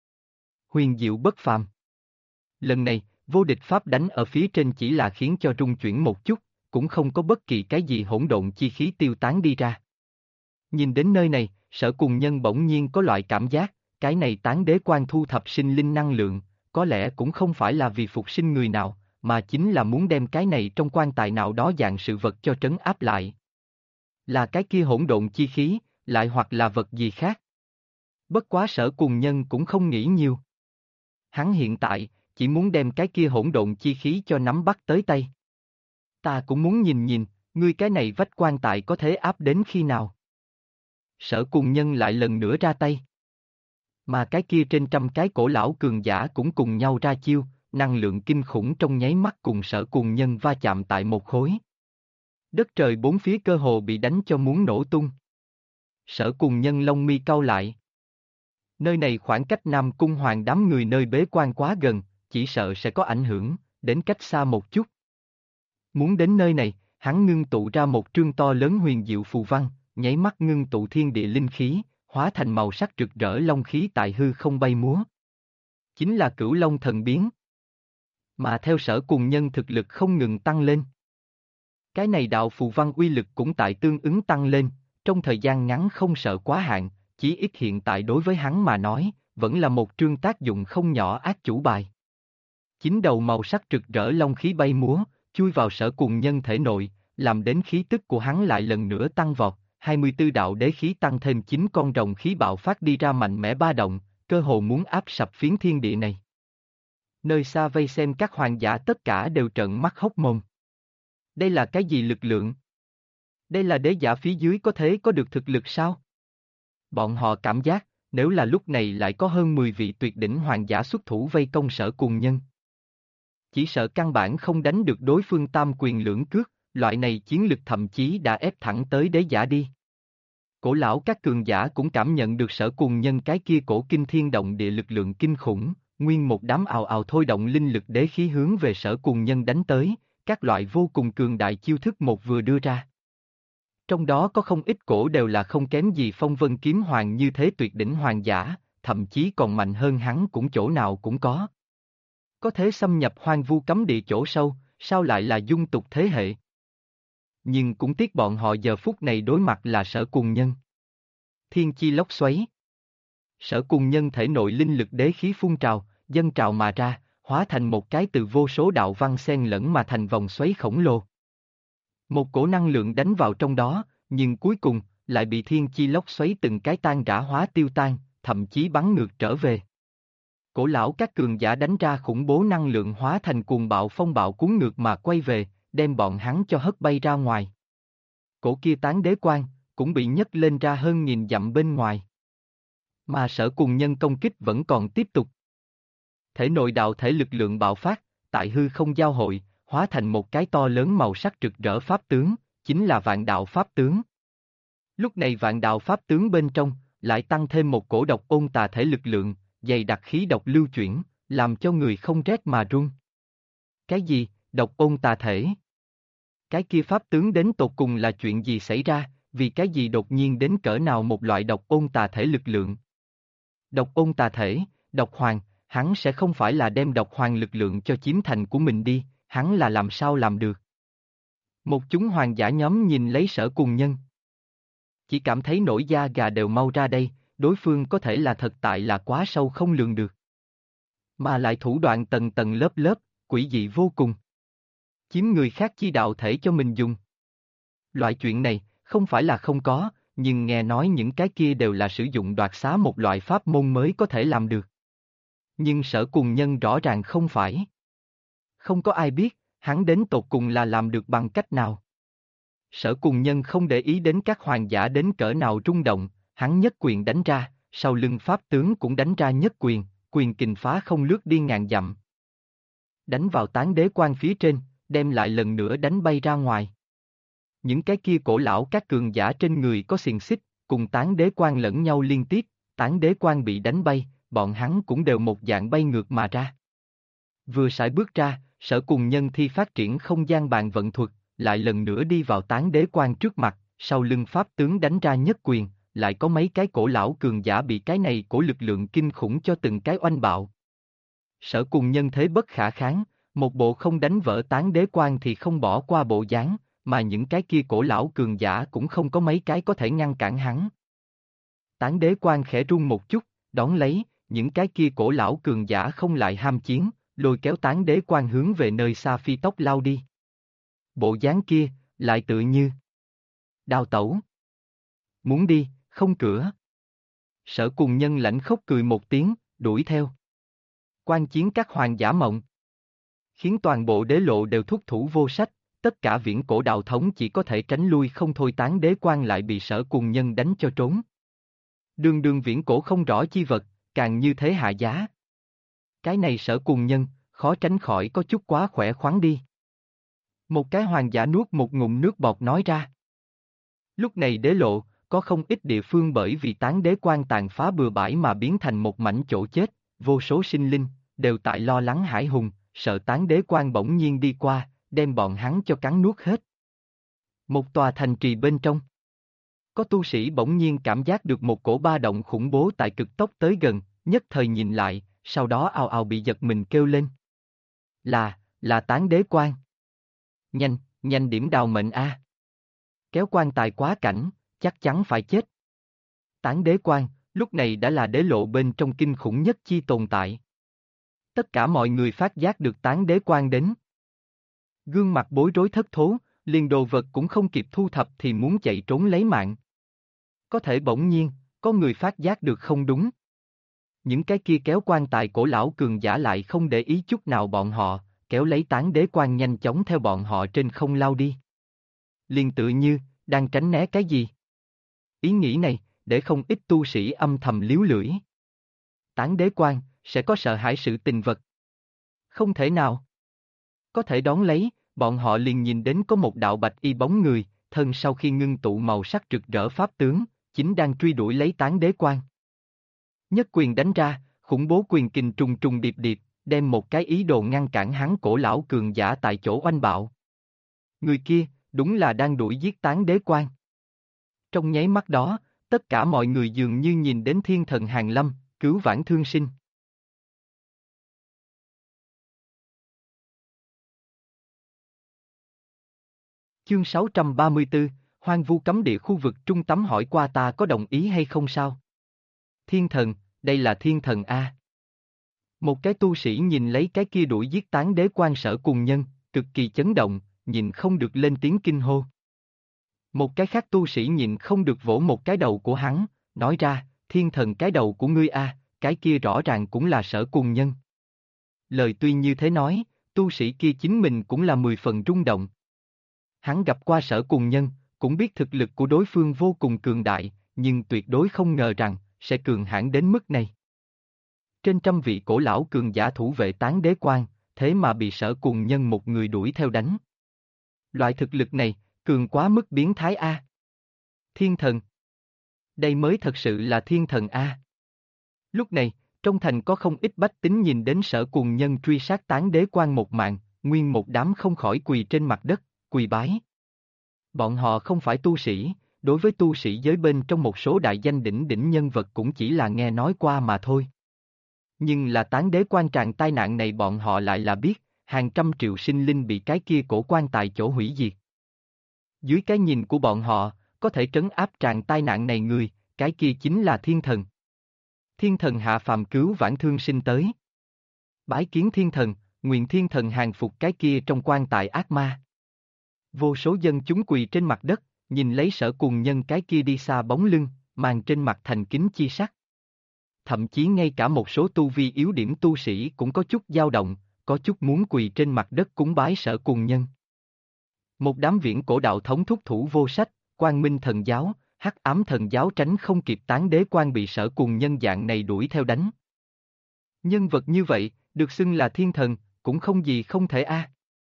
Huyền diệu bất phàm. Lần này, vô địch pháp đánh ở phía trên chỉ là khiến cho rung chuyển một chút, cũng không có bất kỳ cái gì hỗn độn chi khí tiêu tán đi ra. Nhìn đến nơi này, Sở Cùng Nhân bỗng nhiên có loại cảm giác, cái này tán đế quan thu thập sinh linh năng lượng, có lẽ cũng không phải là vì phục sinh người nào, mà chính là muốn đem cái này trong quan tài nào đó dạng sự vật cho trấn áp lại. Là cái kia hỗn độn chi khí, lại hoặc là vật gì khác. Bất quá Sở Cùng Nhân cũng không nghĩ nhiều. Hắn hiện tại, chỉ muốn đem cái kia hỗn độn chi khí cho nắm bắt tới tay. Ta cũng muốn nhìn nhìn, ngươi cái này vách quan tài có thể áp đến khi nào. Sở Cùng Nhân lại lần nữa ra tay. Mà cái kia trên trăm cái cổ lão cường giả cũng cùng nhau ra chiêu, năng lượng kinh khủng trong nháy mắt cùng Sở Cùng Nhân va chạm tại một khối. Đất trời bốn phía cơ hồ bị đánh cho muốn nổ tung. Sở Cùng Nhân lông mi cau lại. Nơi này khoảng cách Nam Cung Hoàng đám người nơi bế quan quá gần, chỉ sợ sẽ có ảnh hưởng, đến cách xa một chút. Muốn đến nơi này, hắn ngưng tụ ra một trương to lớn huyền diệu phù văn, nháy mắt ngưng tụ thiên địa linh khí, hóa thành màu sắc rực rỡ long khí tại hư không bay múa. Chính là Cửu Long thần biến. Mà theo Sở Cùng Nhân thực lực không ngừng tăng lên. Cái này đạo phù văn uy lực cũng tại tương ứng tăng lên, trong thời gian ngắn không sợ quá hạn, chí ít hiện tại đối với hắn mà nói, vẫn là một trương tác dụng không nhỏ ác chủ bài. Chín đầu màu sắc rực rỡ long khí bay múa, chui vào Sở Cùng Nhân thể nội, làm đến khí tức của hắn lại lần nữa tăng vọt, 24 đạo đế khí tăng thêm 9 con rồng khí bạo phát đi ra mạnh mẽ ba động, cơ hồ muốn áp sập phiến thiên địa này. Nơi xa vây xem các hoàng giả tất cả đều trợn mắt hốc mồm. Đây là cái gì lực lượng? Đây là đế giả phía dưới có thế có được thực lực sao? Bọn họ cảm giác, nếu là lúc này lại có hơn 10 vị tuyệt đỉnh hoàng giả xuất thủ vây công Sở Cùng Nhân. Chỉ sợ căn bản không đánh được đối phương tam quyền lưỡng cước, loại này chiến lực thậm chí đã ép thẳng tới đế giả đi. Cổ lão các cường giả cũng cảm nhận được Sở Cùng Nhân cái kia cổ kinh thiên động địa lực lượng kinh khủng, nguyên một đám ào ào thôi động linh lực đế khí hướng về Sở Cùng Nhân đánh tới, các loại vô cùng cường đại chiêu thức một vừa đưa ra. Trong đó có không ít cổ đều là không kém gì Phong Vân Kiếm Hoàng như thế tuyệt đỉnh hoàng giả, thậm chí còn mạnh hơn hắn cũng chỗ nào cũng có. Có thể xâm nhập hoang vu cấm địa chỗ sâu, sao lại là dung tục thế hệ? Nhưng cũng tiếc bọn họ giờ phút này đối mặt là Sở Cùng Nhân. Thiên chi lốc xoáy. Sở Cùng Nhân thể nội linh lực đế khí phun trào, dâng trào mà ra, hóa thành một cái từ vô số đạo văn xen lẫn mà thành vòng xoáy khổng lồ. Một cổ năng lượng đánh vào trong đó, nhưng cuối cùng, lại bị thiên chi lốc xoáy từng cái tan rã hóa tiêu tan, thậm chí bắn ngược trở về. Cổ lão các cường giả đánh ra khủng bố năng lượng hóa thành cuồng bạo phong bạo cuốn ngược mà quay về, đem bọn hắn cho hất bay ra ngoài. Cổ kia tán đế quan, cũng bị nhấc lên ra hơn nghìn dặm bên ngoài. Mà Sở Cùng Nhân công kích vẫn còn tiếp tục. Thể nội đạo thể lực lượng bạo phát, tại hư không giao hội, hóa thành một cái to lớn màu sắc rực rỡ pháp tướng, chính là Vạn Đạo Pháp Tướng. Lúc này Vạn Đạo Pháp Tướng bên trong, lại tăng thêm một cổ độc ôn tà thể lực lượng, dày đặc khí độc lưu chuyển, làm cho người không rét mà run. Cái gì, độc ôn tà thể? Cái kia pháp tướng đến tột cùng là chuyện gì xảy ra, vì cái gì đột nhiên đến cỡ nào một loại độc ôn tà thể lực lượng? Độc ôn tà thể, độc hoàng, hắn sẽ không phải là đem độc hoàng lực lượng cho chiếm thành của mình đi, hắn là làm sao làm được? Một chúng hoàng giả nhóm nhìn lấy Sở Cùng Nhân. Chỉ cảm thấy nổi da gà đều mau ra đây, đối phương có thể là thật tại là quá sâu không lường được. Mà lại thủ đoạn tầng tầng lớp lớp, quỷ dị vô cùng. Chiếm người khác chi đạo thể cho mình dùng. Loại chuyện này, không phải là không có, nhưng nghe nói những cái kia đều là sử dụng đoạt xá một loại pháp môn mới có thể làm được. Nhưng Sở Cùng Nhân rõ ràng không phải. Không có ai biết, hắn đến tột cùng là làm được bằng cách nào. Sở Cùng Nhân không để ý đến các hoàng giả đến cỡ nào rung động, hắn nhất quyền đánh ra, sau lưng pháp tướng cũng đánh ra nhất quyền, quyền kình phá không lướt đi ngàn dặm. Đánh vào tán đế quan phía trên, đem lại lần nữa đánh bay ra ngoài. Những cái kia cổ lão các cường giả trên người có xiềng xích, cùng tán đế quan lẫn nhau liên tiếp, tán đế quan bị đánh bay, bọn hắn cũng đều một dạng bay ngược mà ra. Vừa sải bước ra, Sở Cùng Nhân thi phát triển không gian bàn vận thuật, lại lần nữa đi vào tán đế quan trước mặt, sau lưng pháp tướng đánh ra nhất quyền, lại có mấy cái cổ lão cường giả bị cái này cổ lực lượng kinh khủng cho từng cái oanh bạo. Sở Cùng Nhân thế bất khả kháng, một bộ không đánh vỡ tán đế quan thì không bỏ qua bộ dáng, mà những cái kia cổ lão cường giả cũng không có mấy cái có thể ngăn cản hắn. Tán đế quan khẽ rung một chút, đón lấy, những cái kia cổ lão cường giả không lại ham chiến, lôi kéo tán đế quan hướng về nơi xa phi tốc lao đi. Bộ dáng kia, lại tự như đào tẩu. Muốn đi, không cửa. Sở Cùng Nhân lãnh khóc cười một tiếng, đuổi theo. Quan chiến các hoàng giả mộng. Khiến toàn bộ đế lộ đều thúc thủ vô sách, tất cả viễn cổ đạo thống chỉ có thể tránh lui không thôi, tán đế quan lại bị Sở Cùng Nhân đánh cho trốn. Đường đường viễn cổ không rõ chi vật, càng như thế hạ giá. Cái này Sở Cùng Nhân, khó tránh khỏi có chút quá khỏe khoắn đi. Một cái hoàng giả nuốt một ngụm nước bọt nói ra. Lúc này đế lộ, có không ít địa phương bởi vì tán đế quan tàn phá bừa bãi mà biến thành một mảnh chỗ chết, vô số sinh linh, đều tại lo lắng hãi hùng, sợ tán đế quan bỗng nhiên đi qua, đem bọn hắn cho cắn nuốt hết. Một tòa thành trì bên trong. Có tu sĩ bỗng nhiên cảm giác được một cổ ba động khủng bố tại cực tốc tới gần, nhất thời nhìn lại, sau đó ào ào bị giật mình kêu lên. Là tán đế quan. Nhanh điểm đào mệnh a. Kéo quan tài quá cảnh, chắc chắn phải chết. Tán đế quan, lúc này đã là đế lộ bên trong kinh khủng nhất chi tồn tại. Tất cả mọi người phát giác được tán đế quan đến. Gương mặt bối rối thất thố, liền đồ vật cũng không kịp thu thập thì muốn chạy trốn lấy mạng. Có thể bỗng nhiên, có người phát giác được không đúng. Những cái kia kéo quan tài cổ lão cường giả lại không để ý chút nào bọn họ, kéo lấy tán đế quan nhanh chóng theo bọn họ trên không lao đi. Liền tự như, đang tránh né cái gì. Ý nghĩ này, để không ít tu sĩ âm thầm líu lưỡi. Tán đế quan, sẽ có sợ hãi sự tình vật. Không thể nào. Có thể đón lấy, bọn họ liền nhìn đến có một đạo bạch y bóng người, thân sau khi ngưng tụ màu sắc rực rỡ pháp tướng, chính đang truy đuổi lấy tán đế quan. Nhất quyền đánh ra, khủng bố quyền kình trùng trùng điệp điệp, đem một cái ý đồ ngăn cản hắn cổ lão cường giả tại chỗ oanh bạo. Người kia, đúng là đang đuổi giết tán đế quan. Trong nháy mắt đó, tất cả mọi người dường như nhìn đến thiên thần hàng lâm, cứu vãn thương sinh. Chương 634, Hoang vu cấm địa khu vực trung tâm hỏi qua ta có đồng ý hay không sao? Thiên thần, đây là thiên thần A. Một cái tu sĩ nhìn lấy cái kia đuổi giết tán đế quan Sở Cùng Nhân, cực kỳ chấn động, nhìn không được lên tiếng kinh hô. Một cái khác tu sĩ nhìn không được vỗ một cái đầu của hắn, nói ra, thiên thần cái đầu của ngươi A, cái kia rõ ràng cũng là Sở Cùng Nhân. Lời tuy như thế nói, tu sĩ kia chính mình cũng là 10 phần rung động. Hắn gặp qua Sở Cùng Nhân, cũng biết thực lực của đối phương vô cùng cường đại, nhưng tuyệt đối không ngờ rằng, sẽ cường hãn đến mức này. Trên trăm vị cổ lão cường giả thủ vệ tán đế quan, thế mà bị Sở Cùng Nhân một người đuổi theo đánh. Loại thực lực này, cường quá mức biến thái A. Thiên thần. Đây mới thật sự là thiên thần A. Lúc này, trong thành có không ít bách tính nhìn đến Sở Cùng Nhân truy sát tán đế quan một mạng, nguyên một đám không khỏi quỳ trên mặt đất, quỳ bái. Bọn họ không phải tu sĩ, đối với tu sĩ giới bên trong một số đại danh đỉnh đỉnh nhân vật cũng chỉ là nghe nói qua mà thôi. Nhưng là tán đế quan tràng tai nạn này bọn họ lại là biết, hàng trăm triệu sinh linh bị cái kia cổ quan tại chỗ hủy diệt. Dưới cái nhìn của bọn họ, có thể trấn áp tràng tai nạn này người, cái kia chính là thiên thần. Thiên thần hạ phàm cứu vãn thương sinh tới. Bái kiến thiên thần, nguyện thiên thần hàng phục cái kia trong quan tài ác ma. Vô số dân chúng quỳ trên mặt đất, nhìn lấy Sở Cùng Nhân cái kia đi xa bóng lưng, màn trên mặt thành kính chi sắc. Thậm chí ngay cả một số tu vi yếu điểm tu sĩ cũng có chút dao động, có chút muốn quỳ trên mặt đất cúng bái Sở Cùng Nhân. Một đám viễn cổ đạo thống thúc thủ vô sách, Quang Minh Thần Giáo, Hắc Ám Thần Giáo tránh không kịp tán đế quan bị Sở Cùng Nhân dạng này đuổi theo đánh. Nhân vật như vậy, được xưng là thiên thần, cũng không gì không thể a.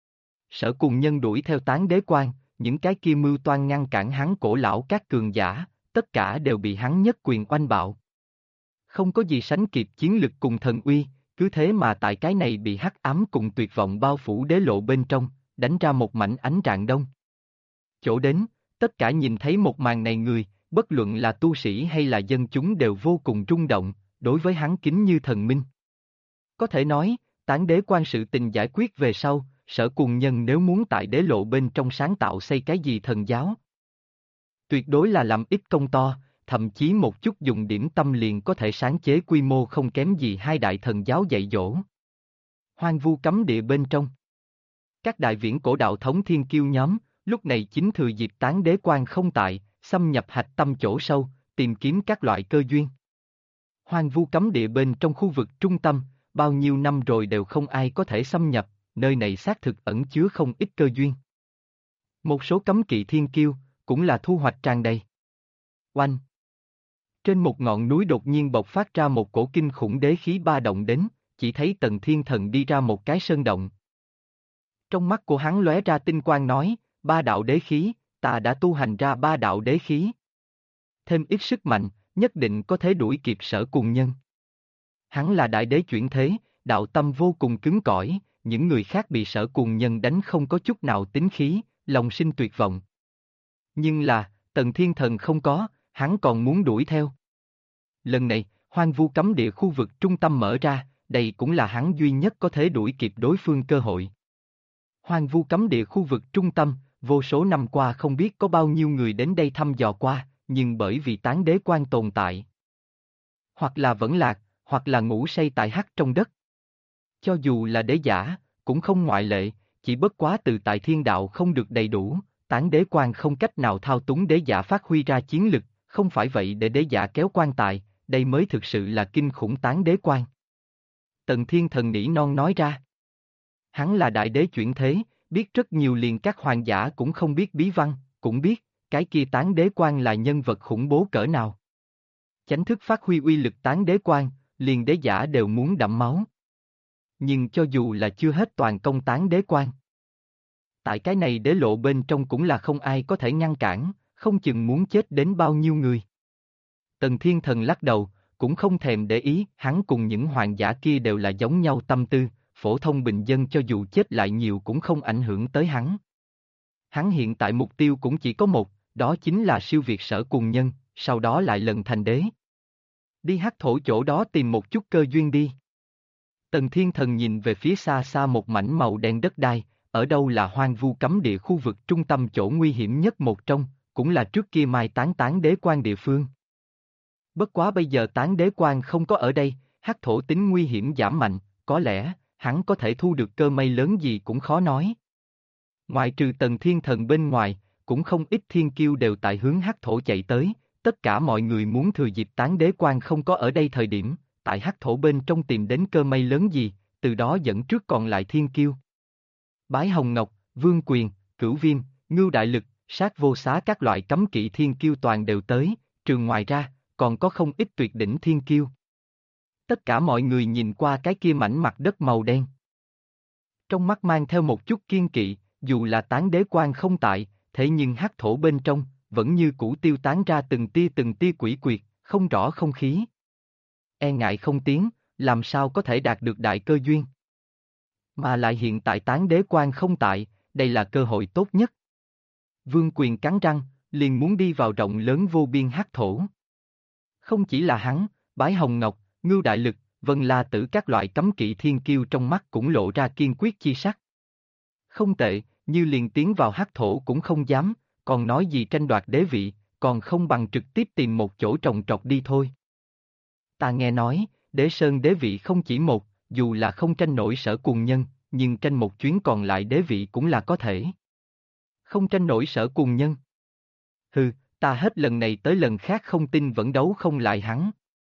Sở Cùng Nhân đuổi theo tán đế quan, những cái kia mưu toan ngăn cản hắn cổ lão các cường giả, tất cả đều bị hắn nhất quyền oanh bạo. Không có gì sánh kịp chiến lực cùng thần uy, cứ thế mà tại cái này bị hắc ám cùng tuyệt vọng bao phủ đế lộ bên trong, đánh ra một mảnh ánh rạng đông. Chỗ đến, tất cả nhìn thấy một màn này người, bất luận là tu sĩ hay là dân chúng đều vô cùng rung động, đối với hắn kính như thần minh. Có thể nói, tán đế quan sự tình giải quyết về sau, Sở Cuồng Nhân nếu muốn tại đế lộ bên trong sáng tạo xây cái gì thần giáo. Tuyệt đối là làm ít công to, thậm chí một chút dùng điểm tâm liền có thể sáng chế quy mô không kém gì hai đại thần giáo dạy dỗ. Hoang vu cấm địa bên trong. Các đại viễn cổ đạo thống thiên kiêu nhóm, lúc này chính thừa dịp tán đế quan không tại, xâm nhập hạch tâm chỗ sâu, tìm kiếm các loại cơ duyên. Hoang vu cấm địa bên trong khu vực trung tâm, bao nhiêu năm rồi đều không ai có thể xâm nhập, nơi này xác thực ẩn chứa không ít cơ duyên. Một số cấm kỵ thiên kiêu, cũng là thu hoạch tràn đầy. Oanh! Trên một ngọn núi đột nhiên bộc phát ra một cổ kinh khủng đế khí ba động đến, chỉ thấy Tần Thiên Thần đi ra một cái sơn động. Trong mắt của hắn lóe ra tinh quang nói, ba đạo đế khí, ta đã tu hành ra ba đạo đế khí. Thêm ít sức mạnh, nhất định có thể đuổi kịp Sở Cuồng Nhân. Hắn là đại đế chuyển thế, đạo tâm vô cùng cứng cỏi, những người khác bị Sở Cuồng Nhân đánh không có chút nào tính khí, lòng sinh tuyệt vọng. Nhưng là, Tần Thiên Thần không có, hắn còn muốn đuổi theo. Lần này, hoang vu cấm địa khu vực trung tâm mở ra, đây cũng là hắn duy nhất có thể đuổi kịp đối phương cơ hội. Hoang vu cấm địa khu vực trung tâm, vô số năm qua không biết có bao nhiêu người đến đây thăm dò qua, nhưng bởi vì tán đế quan tồn tại. Hoặc là vẫn lạc, hoặc là ngủ say tại hắc trong đất. Cho dù là đế giả, cũng không ngoại lệ, chỉ bất quá từ tại thiên đạo không được đầy đủ, tán đế quan không cách nào thao túng đế giả phát huy ra chiến lực, không phải vậy để đế giả kéo quan tài, đây mới thực sự là kinh khủng tán đế quan. Tần Thiên Thần nỉ non nói ra. Hắn là đại đế chuyển thế, biết rất nhiều liền các hoàng giả cũng không biết bí văn, cũng biết, cái kia tán đế quan là nhân vật khủng bố cỡ nào. Chánh thức phát huy uy lực tán đế quan, liền đế giả đều muốn đẫm máu. Nhưng cho dù là chưa hết toàn công tán đế quan. Tại cái này đế lộ bên trong cũng là không ai có thể ngăn cản, không chừng muốn chết đến bao nhiêu người. Tần Thiên Thần lắc đầu, cũng không thèm để ý, hắn cùng những hoàng giả kia đều là giống nhau tâm tư, phổ thông bình dân cho dù chết lại nhiều cũng không ảnh hưởng tới hắn. Hắn hiện tại mục tiêu cũng chỉ có một, đó chính là siêu việt Sở Cuồng Nhân, sau đó lại lần thành đế. Đi hắc thổ chỗ đó tìm một chút cơ duyên đi. Tần Thiên Thần nhìn về phía xa xa một mảnh màu đen đất đai, ở đâu là hoang vu cấm địa khu vực trung tâm chỗ nguy hiểm nhất một trong, cũng là trước kia mai tán đế quan địa phương. Bất quá bây giờ tán đế quan không có ở đây, hắc thổ tính nguy hiểm giảm mạnh, có lẽ, hắn có thể thu được cơ may lớn gì cũng khó nói. Ngoại trừ Tần Thiên Thần bên ngoài, cũng không ít thiên kiêu đều tại hướng hắc thổ chạy tới, tất cả mọi người muốn thừa dịp tán đế quan không có ở đây thời điểm, tại hắc thổ bên trong tìm đến cơ may lớn gì, từ đó dẫn trước còn lại thiên kiêu. Bái Hồng Ngọc, Vương Quyền, Cửu Viêm, Ngưu Đại Lực, Sát Vô Xá các loại cấm kỵ thiên kiêu toàn đều tới, trường ngoài ra, còn có không ít tuyệt đỉnh thiên kiêu. Tất cả mọi người nhìn qua cái kia mảnh mặt đất màu đen. Trong mắt mang theo một chút kiên kỵ, dù là tán đế quan không tại, thế nhưng hắc thổ bên trong, vẫn như cũ tiêu tán ra từng tia quỷ quyệt, không rõ không khí. E ngại không tiến, làm sao có thể đạt được đại cơ duyên. Mà lại hiện tại tán đế quan không tại, đây là cơ hội tốt nhất. Vương Quyền cắn răng, liền muốn đi vào rộng lớn vô biên hắc thổ. Không chỉ là hắn, Bái Hồng Ngọc, Ngưu Đại Lực, Vân La Tử các loại cấm kỵ thiên kiêu trong mắt cũng lộ ra kiên quyết chi sắc. Không tệ, như liền tiến vào hắc thổ cũng không dám, còn nói gì tranh đoạt đế vị, còn không bằng trực tiếp tìm một chỗ trồng trọt đi thôi. Ta nghe nói, đế sơn đế vị không chỉ một, dù là không tranh nổi Sở Cuồng Nhân, nhưng tranh một chuyến còn lại đế vị cũng là có thể. Không tranh nổi Sở Cuồng Nhân. Hừ, ta hết lần này tới lần khác không tin vẫn đấu không lại hắn.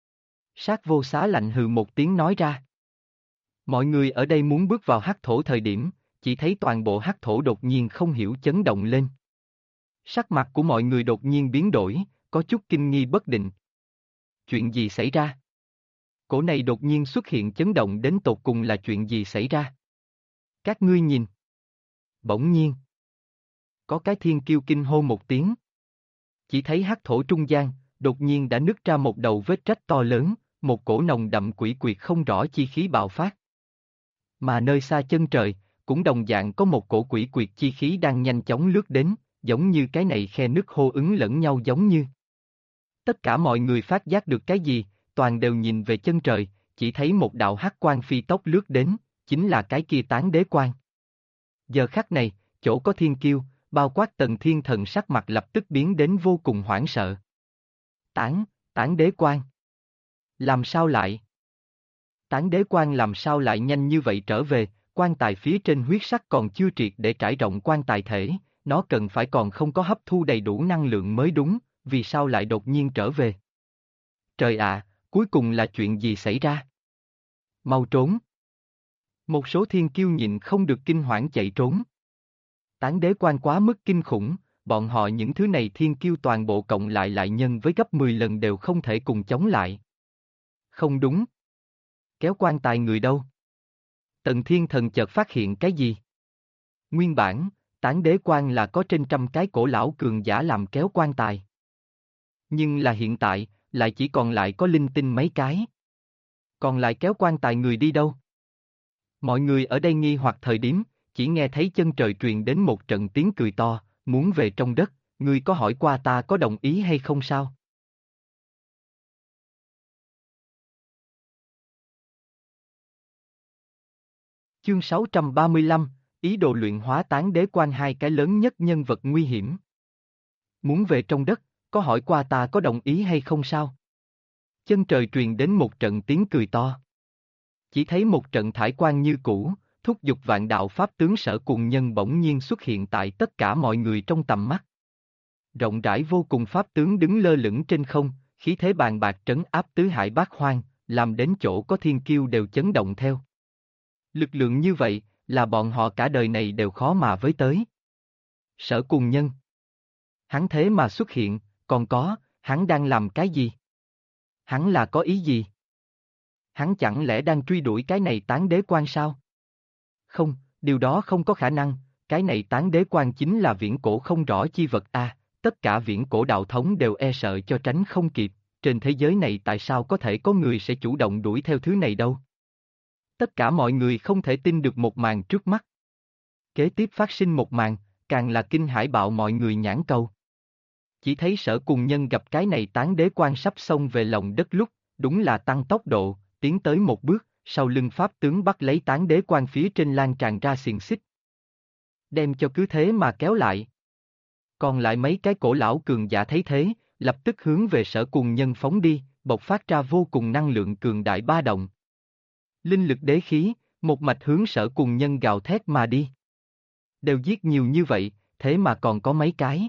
Sát Vô Xá lạnh hừ một tiếng nói ra. Mọi người ở đây muốn bước vào hắc thổ thời điểm, chỉ thấy toàn bộ hắc thổ đột nhiên không hiểu chấn động lên. Sắc mặt của mọi người đột nhiên biến đổi, có chút kinh nghi bất định. Chuyện gì xảy ra? Cổ này đột nhiên xuất hiện chấn động đến tột cùng là chuyện gì xảy ra? Các ngươi nhìn. Bỗng nhiên. Có cái thiên kiêu kinh hô một tiếng. Chỉ thấy hắc thổ trung gian, đột nhiên đã nứt ra một đầu vết rách to lớn, một cổ nồng đậm quỷ quyệt không rõ chi khí bạo phát. Mà nơi xa chân trời, cũng đồng dạng có một cổ quỷ quyệt chi khí đang nhanh chóng lướt đến, giống như cái này khe nứt hô ứng lẫn nhau giống như. Tất cả mọi người phát giác được cái gì, toàn đều nhìn về chân trời, chỉ thấy một đạo hắc quang phi tốc lướt đến, chính là cái kia tán đế quan. Giờ khắc này, chỗ có thiên kiêu, bao quát Tần Thiên Thần sắc mặt lập tức biến đến vô cùng hoảng sợ. Tán đế quan. Làm sao lại? Tán đế quan làm sao lại nhanh như vậy trở về, quan tài phía trên huyết sắc còn chưa triệt để trải rộng quan tài thể, nó cần phải còn không có hấp thu đầy đủ năng lượng mới đúng, vì sao lại đột nhiên trở về? Trời ạ, cuối cùng là chuyện gì xảy ra? Mau trốn! Một số thiên kiêu nhịn không được kinh hoảng chạy trốn. Tán đế quan quá mức kinh khủng, bọn họ những thứ này thiên kiêu toàn bộ cộng lại nhân với gấp 10 lần đều không thể cùng chống lại. Không đúng. Kéo quan tài người đâu? Tần Thiên Thần chợt phát hiện cái gì? Nguyên bản, tán đế quan là có trên trăm cái cổ lão cường giả làm kéo quan tài. Nhưng là hiện tại, lại chỉ còn lại có linh tinh mấy cái. Còn lại kéo quan tài người đi đâu? Mọi người ở đây nghi hoặc thời điểm, chỉ nghe thấy chân trời truyền đến một trận tiếng cười to, muốn về trong đất, ngươi có hỏi qua ta có đồng ý hay không sao? Chương 635, ý đồ luyện hóa tán đế quan hai cái lớn nhất nhân vật nguy hiểm. Muốn về trong đất, có hỏi qua ta có đồng ý hay không sao? Chân trời truyền đến một trận tiếng cười to. Chỉ thấy một trận thải quang như cũ, thúc giục vạn đạo pháp tướng Sở Cùng Nhân bỗng nhiên xuất hiện tại tất cả mọi người trong tầm mắt. Rộng rãi vô cùng pháp tướng đứng lơ lửng trên không, khí thế bàn bạc trấn áp tứ hải bát hoang, làm đến chỗ có thiên kiêu đều chấn động theo. Lực lượng như vậy, là bọn họ cả đời này đều khó mà với tới. Sở Cùng Nhân. Hắn thế mà xuất hiện, còn có, hắn đang làm cái gì? Hắn là có ý gì? Hắn chẳng lẽ đang truy đuổi cái này tán đế quan sao? Không, điều đó không có khả năng, cái này tán đế quan chính là viễn cổ không rõ chi vật a, tất cả viễn cổ đạo thống đều e sợ cho tránh không kịp, trên thế giới này tại sao có thể có người sẽ chủ động đuổi theo thứ này đâu? Tất cả mọi người không thể tin được một màn trước mắt. Kế tiếp phát sinh một màn, càng là kinh hãi bạo mọi người nhãn cầu. Chỉ thấy Sở Cùng Nhân gặp cái này tán đế quan sắp xông về lòng đất lúc, đúng là tăng tốc độ, tiến tới một bước, sau lưng pháp tướng bắt lấy tán đế quan phía trên lan tràn ra xiềng xích. Đem cho cứ thế mà kéo lại. Còn lại mấy cái cổ lão cường giả thấy thế, lập tức hướng về Sở Cùng Nhân phóng đi, bộc phát ra vô cùng năng lượng cường đại ba động. Linh lực đế khí, một mạch hướng Sở Cùng Nhân gào thét mà đi. Đều giết nhiều như vậy, thế mà còn có mấy cái.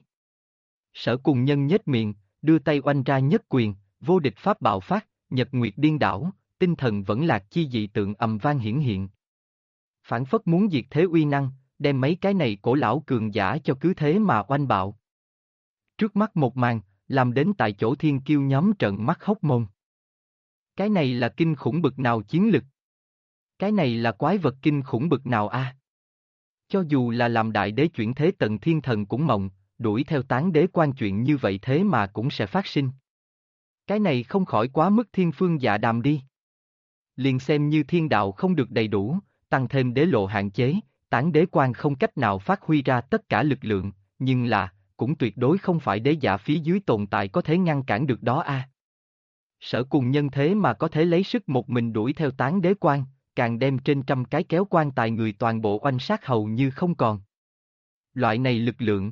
Sở Cùng Nhân nhếch miệng, đưa tay oanh ra nhất quyền, vô địch pháp bạo phát, nhật nguyệt điên đảo, tinh thần vẫn lạc chi dị tượng ầm vang hiển hiện. Phản phất muốn diệt thế uy năng, đem mấy cái này cổ lão cường giả cho cứ thế mà oanh bạo. Trước mắt một màn, làm đến tại chỗ thiên kiêu nhóm trợn mắt hốc mồm. Cái này là kinh khủng bực nào chiến lực? Cái này là quái vật kinh khủng bực nào a? Cho dù là làm đại đế chuyển thế Tần Thiên Thần cũng mộng, đuổi theo tán đế quan chuyện như vậy thế mà cũng sẽ phát sinh. Cái này không khỏi quá mức thiên phương dạ đàm đi. Liền xem như thiên đạo không được đầy đủ, tăng thêm đế lộ hạn chế, tán đế quan không cách nào phát huy ra tất cả lực lượng, nhưng là, cũng tuyệt đối không phải đế giả phía dưới tồn tại có thể ngăn cản được đó a. Sở Cùng Nhân thế mà có thể lấy sức một mình đuổi theo tán đế quan, càng đem trên trăm cái kéo quan tài người toàn bộ oanh sát hầu như không còn. Loại này lực lượng.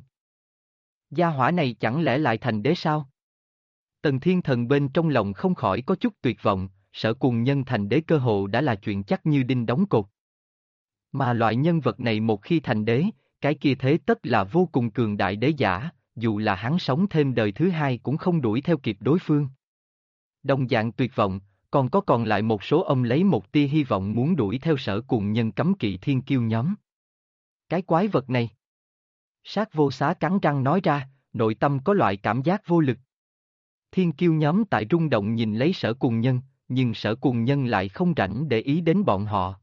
Gia hỏa này chẳng lẽ lại thành đế sao? Tần Thiên Thần bên trong lòng không khỏi có chút tuyệt vọng, Sở Cùng Nhân thành đế cơ hồ đã là chuyện chắc như đinh đóng cột. Mà loại nhân vật này một khi thành đế, cái kia thế tất là vô cùng cường đại đế giả, dù là hắn sống thêm đời thứ hai cũng không đuổi theo kịp đối phương. Đồng dạng tuyệt vọng, còn lại một số ông lấy một tia hy vọng muốn đuổi theo Sở Cùng Nhân cấm kỵ thiên kiêu nhóm. Cái quái vật này. Sát vô xá cắn răng nói ra, nội tâm có loại cảm giác vô lực. Thiên kiêu nhóm tại rung động nhìn lấy Sở Cùng Nhân, nhưng Sở Cùng Nhân lại không rảnh để ý đến bọn họ.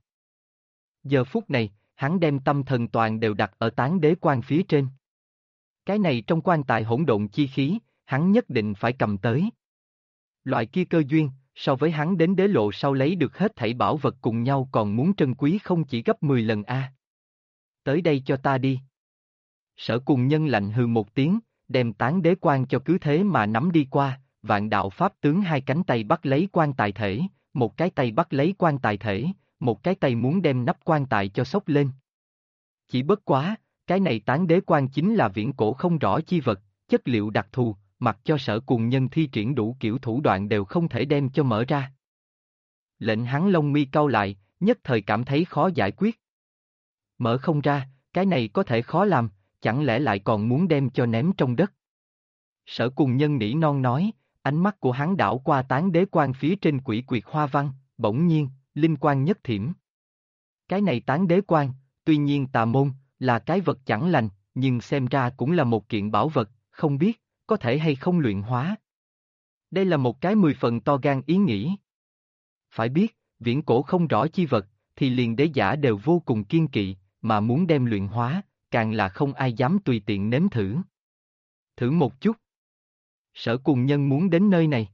Giờ phút này, hắn đem tâm thần toàn đều đặt ở tán đế quan phía trên. Cái này trong quan tài hỗn độn chi khí, hắn nhất định phải cầm tới. Loại kia cơ duyên, so với hắn đến đế lộ sau lấy được hết thảy bảo vật cùng nhau còn muốn trân quý không chỉ gấp 10 lần a. Tới đây cho ta đi. Sở Cùng Nhân lạnh hừ một tiếng, đem tán đế quan cho cứ thế mà nắm đi qua, vạn đạo pháp tướng hai cánh tay bắt lấy quan tài thể, một cái tay bắt lấy quan tài thể, một cái tay muốn đem nắp quan tài cho xốc lên. Chỉ bất quá, cái này tán đế quan chính là viễn cổ không rõ chi vật, chất liệu đặc thù, mặc cho Sở Cùng Nhân thi triển đủ kiểu thủ đoạn đều không thể đem cho mở ra. Lệnh hắn lông mi cau lại, nhất thời cảm thấy khó giải quyết. Mở không ra, cái này có thể khó làm, chẳng lẽ lại còn muốn đem cho ném trong đất. Sở Cùng Nhân nỉ non nói, ánh mắt của hắn đảo qua tán đế quan phía trên quỷ quyệt hoa văn, bỗng nhiên, linh quan nhất thiểm. Cái này tán đế quan, tuy nhiên tà môn, là cái vật chẳng lành, nhưng xem ra cũng là một kiện bảo vật, không biết, có thể hay không luyện hóa. Đây là một cái 10 phần to gan ý nghĩ. Phải biết, viễn cổ không rõ chi vật, thì liền đế giả đều vô cùng kiên kỵ, mà muốn đem luyện hóa, càng là không ai dám tùy tiện nếm thử. Thử một chút. Sở Cùng Nhân muốn đến nơi này.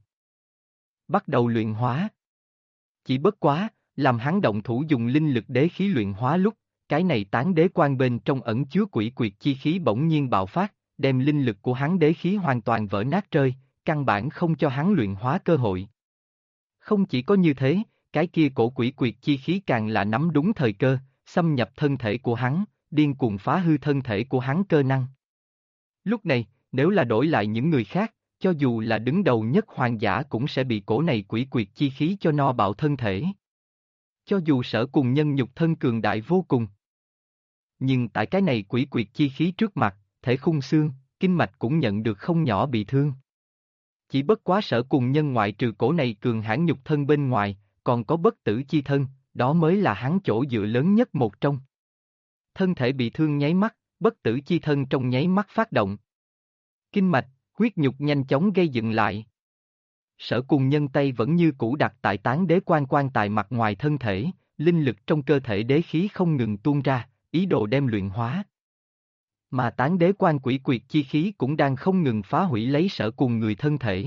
Bắt đầu luyện hóa. Chỉ bất quá, làm hắn động thủ dùng linh lực đế khí luyện hóa lúc, cái này tán đế quan bên trong ẩn chứa quỷ quyệt chi khí bỗng nhiên bạo phát, đem linh lực của hắn đế khí hoàn toàn vỡ nát rơi, căn bản không cho hắn luyện hóa cơ hội. Không chỉ có như thế, cái kia cổ quỷ quyệt chi khí càng là nắm đúng thời cơ, xâm nhập thân thể của hắn, điên cuồng phá hư thân thể của hắn cơ năng. Lúc này, nếu là đổi lại những người khác, cho dù là đứng đầu nhất hoàng giả cũng sẽ bị cổ này quỷ quyệt chi khí cho no bạo thân thể. Cho dù Sở Cùng Nhân nhục thân cường đại vô cùng. Nhưng tại cái này quỷ quyệt chi khí trước mặt, thể khung xương, kinh mạch cũng nhận được không nhỏ bị thương. Chỉ bất quá Sở Cùng Nhân ngoại trừ cổ này cường hãn nhục thân bên ngoài, còn có bất tử chi thân, đó mới là hắn chỗ dựa lớn nhất một trong. Thân thể bị thương nháy mắt, bất tử chi thân trong nháy mắt phát động. Kinh mạch, huyết nhục nhanh chóng gây dựng lại. Sở Cùng Nhân tay vẫn như cũ đặt tại tán đế quan tài mặt ngoài thân thể, linh lực trong cơ thể đế khí không ngừng tuôn ra, ý đồ đem luyện hóa. Mà tán đế quan quỷ quyệt chi khí cũng đang không ngừng phá hủy lấy Sở Cùng người thân thể.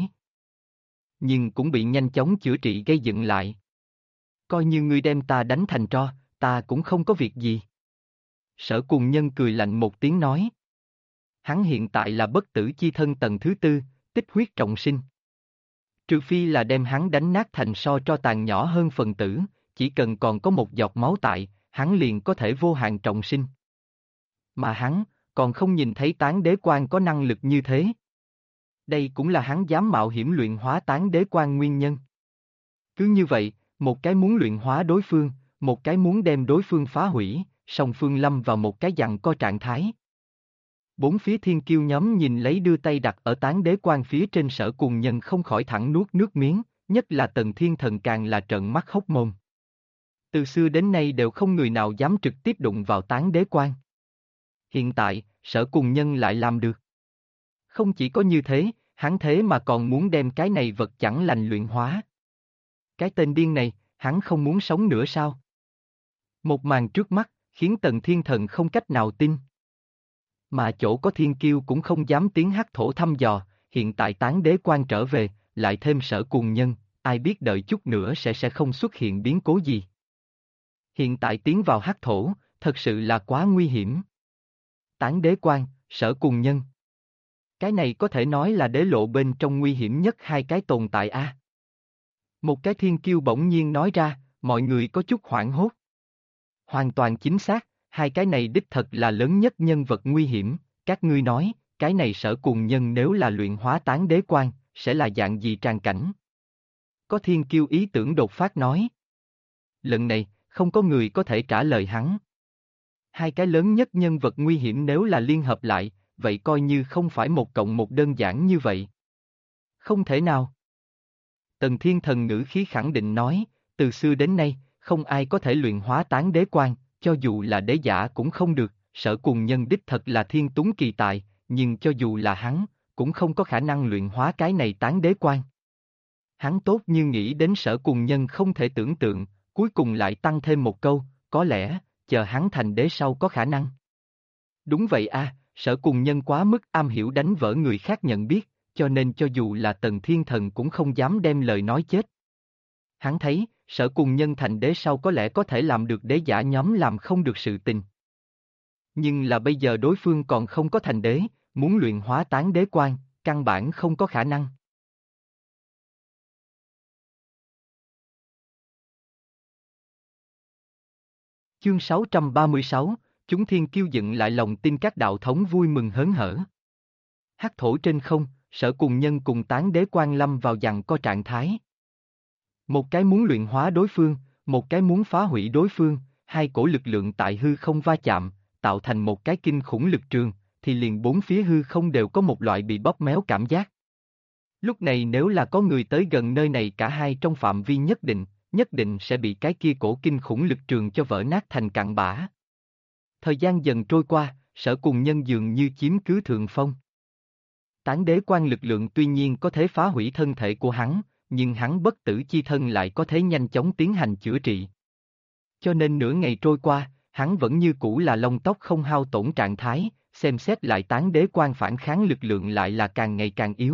Nhưng cũng bị nhanh chóng chữa trị gây dựng lại. Coi như ngươi đem ta đánh thành tro, ta cũng không có việc gì. Sở Cùng Nhân cười lạnh một tiếng nói. Hắn hiện tại là bất tử chi thân tầng thứ 4, tích huyết trọng sinh. Trừ phi là đem hắn đánh nát thành so tro tàn nhỏ hơn phần tử, chỉ cần còn có một giọt máu tại, hắn liền có thể vô hạn trọng sinh. Mà hắn, còn không nhìn thấy tán đế quan có năng lực như thế. Đây cũng là hắn dám mạo hiểm luyện hóa tán đế quan nguyên nhân. Cứ như vậy, một cái muốn luyện hóa đối phương, một cái muốn đem đối phương phá hủy, song phương lâm vào một cái giằng co trạng thái. Bốn phía thiên kiêu nhóm nhìn lấy đưa tay đặt ở tán đế quan phía trên Sở Cùng Nhân không khỏi thẳng nuốt nước miếng, nhất là Tần Thiên Thần càng là trợn mắt hốc mồm. Từ xưa đến nay đều không người nào dám trực tiếp đụng vào tán đế quan. Hiện tại, Sở Cùng Nhân lại làm được. Không chỉ có như thế, hắn thế mà còn muốn đem cái này vật chẳng lành luyện hóa. Cái tên điên này, hắn không muốn sống nữa sao? Một màn trước mắt, khiến Tần Thiên Thần không cách nào tin. Mà chỗ có thiên kiêu cũng không dám tiến hắc thổ thăm dò, hiện tại tán đế quan trở về, lại thêm Sở Cùng Nhân, ai biết đợi chút nữa sẽ không xuất hiện biến cố gì. Hiện tại tiến vào hắc thổ, thật sự là quá nguy hiểm. Tán đế quan, Sở Cùng Nhân. Cái này có thể nói là đế lộ bên trong nguy hiểm nhất hai cái tồn tại a. Một cái thiên kiêu bỗng nhiên nói ra, mọi người có chút hoảng hốt. Hoàn toàn chính xác, hai cái này đích thật là lớn nhất nhân vật nguy hiểm, các ngươi nói, cái này Sở Cùng Nhân nếu là luyện hóa tán đế quan, sẽ là dạng gì tràn cảnh? Có thiên kiêu ý tưởng đột phát nói. Lần này, không có người có thể trả lời hắn. Hai cái lớn nhất nhân vật nguy hiểm nếu là liên hợp lại, vậy coi như không phải một cộng một đơn giản như vậy. Không thể nào. Tần Thiên Thần ngữ khí khẳng định nói, từ xưa đến nay, không ai có thể luyện hóa tán đế quan, cho dù là đế giả cũng không được, Sở Cùng Nhân đích thật là thiên túng kỳ tài, nhưng cho dù là hắn, cũng không có khả năng luyện hóa cái này tán đế quan. Hắn tốt như nghĩ đến Sở Cùng Nhân không thể tưởng tượng, cuối cùng lại tăng thêm một câu, có lẽ, chờ hắn thành đế sau có khả năng. Đúng vậy a, Sở Cùng Nhân quá mức am hiểu đánh vỡ người khác nhận biết, cho nên cho dù là Tần Thiên Thần cũng không dám đem lời nói chết. Hắn thấy, Sở Cùng Nhân thành đế sau có lẽ có thể làm được đế giả nhóm làm không được sự tình. Nhưng là bây giờ đối phương còn không có thành đế, muốn luyện hóa tán đế quan, căn bản không có khả năng. Chương 636, Chúng thiên kiêu dựng lại lòng tin các đạo thống vui mừng hớn hở. Hắc thổ trên không, Sở Cùng Nhân cùng Tán Đế Quan lâm vào giằng co trạng thái. Một cái muốn luyện hóa đối phương, một cái muốn phá hủy đối phương, hai cổ lực lượng tại hư không va chạm, tạo thành một cái kinh khủng lực trường, thì liền bốn phía hư không đều có một loại bị bóp méo cảm giác. Lúc này nếu là có người tới gần nơi này cả hai trong phạm vi nhất định sẽ bị cái kia cổ kinh khủng lực trường cho vỡ nát thành cặn bã. Thời gian dần trôi qua, Sở Cùng Nhân dường như chiếm cứ thượng phong. Tán Đế Quan lực lượng tuy nhiên có thể phá hủy thân thể của hắn, nhưng hắn bất tử chi thân lại có thể nhanh chóng tiến hành chữa trị. Cho nên nửa ngày trôi qua, hắn vẫn như cũ là lông tóc không hao tổn trạng thái, xem xét lại Tán Đế Quan phản kháng lực lượng lại là càng ngày càng yếu.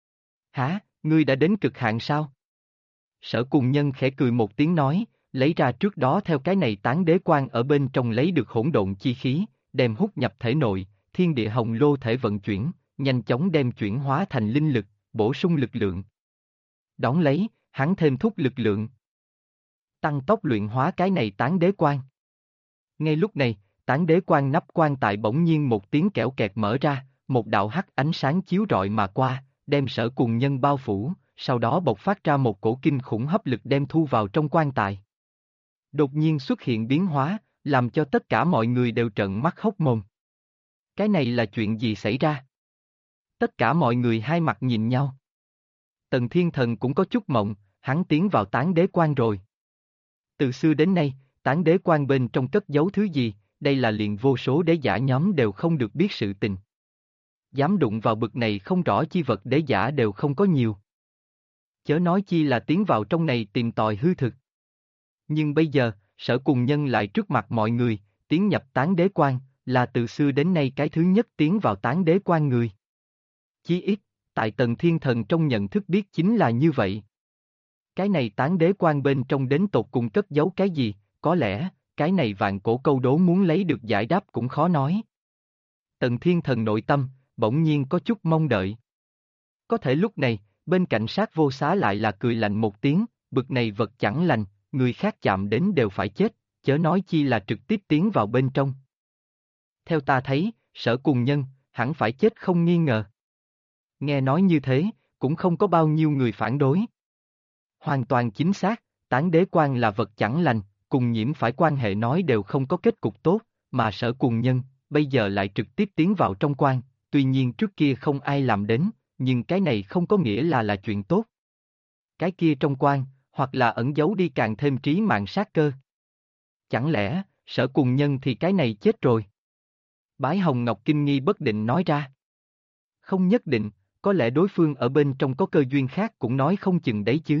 Hả, ngươi đã đến cực hạn sao? Sở Cùng Nhân khẽ cười một tiếng nói, lấy ra trước đó theo cái này Tán Đế Quan ở bên trong lấy được hỗn độn chi khí, đem hút nhập thể nội, thiên địa hồng lô thể vận chuyển, nhanh chóng đem chuyển hóa thành linh lực, bổ sung lực lượng. Đón lấy, hắn thêm thúc lực lượng. Tăng tốc luyện hóa cái này Tán Đế Quan. Ngay lúc này, Tán Đế Quan nắp quan tài bỗng nhiên một tiếng kẽo kẹt mở ra, một đạo hắc ánh sáng chiếu rọi mà qua, đem Sở Cùng Nhân bao phủ, sau đó bộc phát ra một cổ kinh khủng hấp lực đem thu vào trong quan tài. Đột nhiên xuất hiện biến hóa, làm cho tất cả mọi người đều trợn mắt hốc mồm. Cái này là chuyện gì xảy ra? Tất cả mọi người hai mặt nhìn nhau. Tần Thiên Thần cũng có chút mộng, hắn tiến vào Tán Đế Quan rồi. Từ xưa đến nay, Tán Đế Quan bên trong cất giấu thứ gì, đây là liền vô số đế giả nhóm đều không được biết sự tình. Dám đụng vào bực này không rõ chi vật đế giả đều không có nhiều. Chớ nói chi là tiến vào trong này tìm tòi hư thực. Nhưng bây giờ, Sở Cùng Nhân lại trước mặt mọi người, tiến nhập Tán Đế Quan, là từ xưa đến nay cái thứ nhất tiến vào Tán Đế Quan người. Chí ít, tại Tần Thiên Thần trong nhận thức biết chính là như vậy. Cái này Tán Đế Quan bên trong đến tột cùng cất giấu cái gì, có lẽ, cái này vạn cổ câu đố muốn lấy được giải đáp cũng khó nói. Tần Thiên Thần nội tâm, bỗng nhiên có chút mong đợi. Có thể lúc này, bên cạnh Sát Vô Xá lại là cười lạnh một tiếng, bực này vật chẳng lành, người khác chạm đến đều phải chết, chớ nói chi là trực tiếp tiến vào bên trong. Theo ta thấy, Sở Cùng Nhân, hẳn phải chết không nghi ngờ. Nghe nói như thế, cũng không có bao nhiêu người phản đối. Hoàn toàn chính xác, Tán Đế Quan là vật chẳng lành, cùng nhiễm phải quan hệ nói đều không có kết cục tốt, mà Sở Cùng Nhân, bây giờ lại trực tiếp tiến vào trong quan, tuy nhiên trước kia không ai làm đến, nhưng cái này không có nghĩa là chuyện tốt. Cái kia trong quan, hoặc là ẩn giấu đi càng thêm trí mạng sát cơ. Chẳng lẽ, Sở Cùng Nhân thì cái này chết rồi? Bái Hồng Ngọc kinh nghi bất định nói ra. Không nhất định, có lẽ đối phương ở bên trong có cơ duyên khác cũng nói không chừng đấy chứ.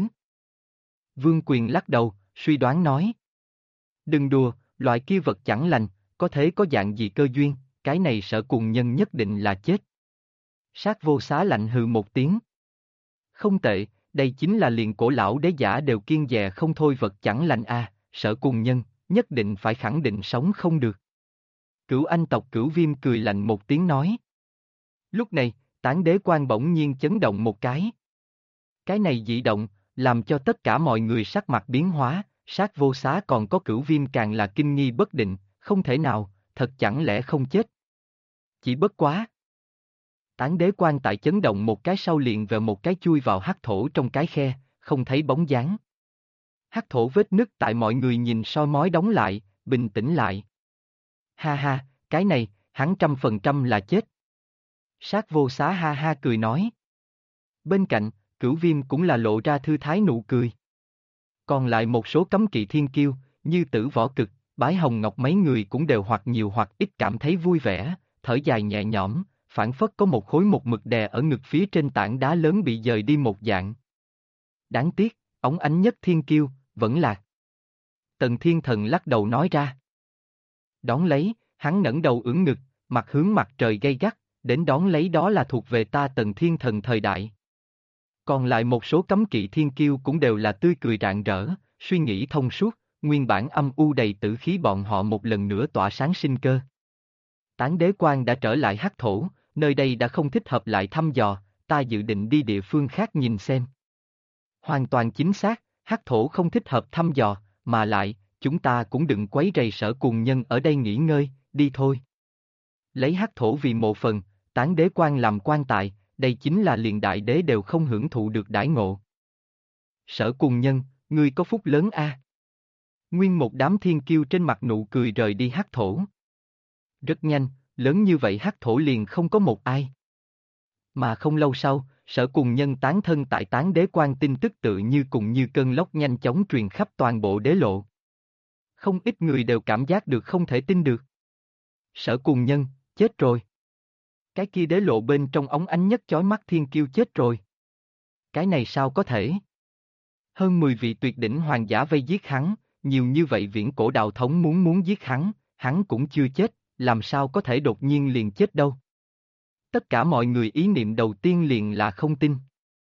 Vương Quyền lắc đầu, suy đoán nói. Đừng đùa, loại kia vật chẳng lành, có thể có dạng gì cơ duyên, cái này Sở Cùng Nhân nhất định là chết. Sát Vô Xá lạnh hừ một tiếng. Không tệ, đây chính là liền cổ lão đế giả đều kiêng dè không thôi vật chẳng lành a, Sở Cùng Nhân, nhất định phải khẳng định sống không được. Cửu Anh tộc Cửu Viêm cười lạnh một tiếng nói. Lúc này, Tán Đế Quan bỗng nhiên chấn động một cái. Cái này dị động, làm cho tất cả mọi người sắc mặt biến hóa, Sát Vô Xá còn có Cửu Viêm càng là kinh nghi bất định, không thể nào, thật chẳng lẽ không chết. Chỉ bất quá. Tán Đế Quan tại chấn động một cái sau liền về một cái chui vào hắc thổ trong cái khe, không thấy bóng dáng. Hắc thổ vết nứt tại mọi người nhìn soi mói đóng lại, bình tĩnh lại. Ha ha, cái này, hắn 100% là chết. Sát Vô Xá ha ha cười nói. Bên cạnh, Cửu Viêm cũng là lộ ra thư thái nụ cười. Còn lại một số cấm kỵ thiên kiêu, như Tử Võ Cực, Bái Hồng Ngọc mấy người cũng đều hoặc nhiều hoặc ít cảm thấy vui vẻ, thở dài nhẹ nhõm, phảng phất có một khối một mực đè ở ngực phía trên tảng đá lớn bị dời đi một dạng. Đáng tiếc, óng ánh nhất thiên kiêu, vẫn lạc. Tần Thiên Thần lắc đầu nói ra. Đón lấy, hắn ngẩng đầu ưỡn ngực, mặt hướng mặt trời gay gắt, đến đón lấy đó là thuộc về ta Tần Thiên Thần thời đại. Còn lại một số cấm kỵ thiên kiêu cũng đều là tươi cười rạng rỡ, suy nghĩ thông suốt, nguyên bản âm u đầy tử khí bọn họ một lần nữa tỏa sáng sinh cơ. Tán Đế Quan đã trở lại hắc thổ, nơi đây đã không thích hợp lại thăm dò, ta dự định đi địa phương khác nhìn xem. Hoàn toàn chính xác, hắc thổ không thích hợp thăm dò, mà lại, chúng ta cũng đừng quấy rầy Sở Cùng Nhân ở đây nghỉ ngơi, đi thôi. Lấy hắc thổ vì mộ phần, tán đế quan làm quan tài, đây chính là liền đại đế đều không hưởng thụ được đãi ngộ. Sở Cùng Nhân, ngươi có phúc lớn a. Nguyên một đám thiên kiêu trên mặt nụ cười rời đi hắc thổ. Rất nhanh, lớn như vậy hắc thổ liền không có một ai. Mà không lâu sau, Sở Cùng Nhân tán thân tại tán đế quan tin tức tự như cùng như cơn lốc nhanh chóng truyền khắp toàn bộ đế lộ. Không ít người đều cảm giác được không thể tin được. Sở Cùng Nhân, chết rồi. Cái kia đế lộ bên trong óng ánh nhất chói mắt thiên kiêu chết rồi. Cái này sao có thể? Hơn 10 vị tuyệt đỉnh hoàng giả vây giết hắn, nhiều như vậy viễn cổ đạo thống muốn giết hắn cũng chưa chết, làm sao có thể đột nhiên liền chết đâu. Tất cả mọi người ý niệm đầu tiên liền là không tin.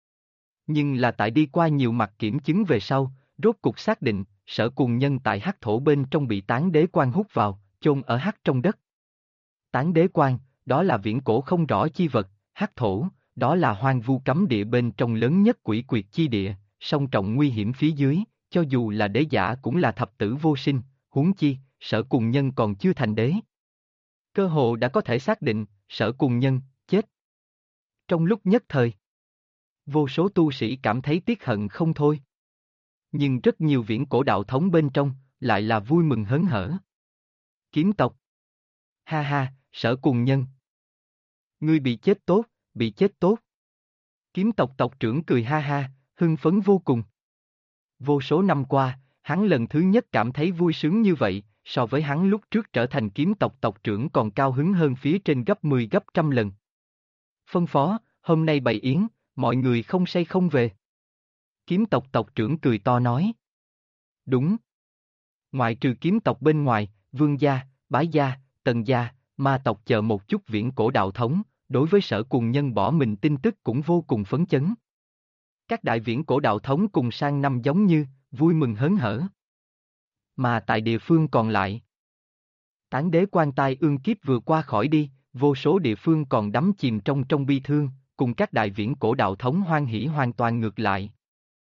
Nhưng là tại đi qua nhiều mặt kiểm chứng về sau, rốt cục xác định, Sở Cùng Nhân tại hắc thổ bên trong bị tán đế quan hút vào, chôn ở hắc trong đất. Tán đế quan, đó là viễn cổ không rõ chi vật, hắc thổ, đó là hoang vu cấm địa bên trong lớn nhất quỷ quyệt chi địa, song trọng nguy hiểm phía dưới, cho dù là đế giả cũng là thập tử vô sinh, huống chi, Sở Cùng Nhân còn chưa thành đế. Cơ hồ đã có thể xác định, Sở Cùng Nhân, chết. Trong lúc nhất thời, vô số tu sĩ cảm thấy tiếc hận không thôi. Nhưng rất nhiều viễn cổ đạo thống bên trong, lại là vui mừng hớn hở. Kiếm tộc. Ha ha, Sở Cùng Nhân. Ngươi bị chết tốt, bị chết tốt. Kiếm tộc tộc trưởng cười ha ha, hưng phấn vô cùng. Vô số năm qua, hắn lần thứ nhất cảm thấy vui sướng như vậy, so với hắn lúc trước trở thành kiếm tộc tộc trưởng còn cao hứng hơn phía trên gấp 10 gấp trăm lần. Phân phó, hôm nay bày yến, mọi người không say không về. Kiếm tộc tộc trưởng cười to nói. Đúng. Ngoại trừ kiếm tộc bên ngoài, Vương gia, Bái gia, Tần gia, Ma tộc chờ một chút viễn cổ đạo thống, đối với Sở Cùng Nhân bỏ mình tin tức cũng vô cùng phấn chấn. Các đại viễn cổ đạo thống cùng sang năm giống như, vui mừng hớn hở. Mà tại địa phương còn lại, tán đế quan tai ương kiếp vừa qua khỏi đi, vô số địa phương còn đắm chìm trong bi thương, cùng các đại viễn cổ đạo thống hoan hỉ hoàn toàn ngược lại.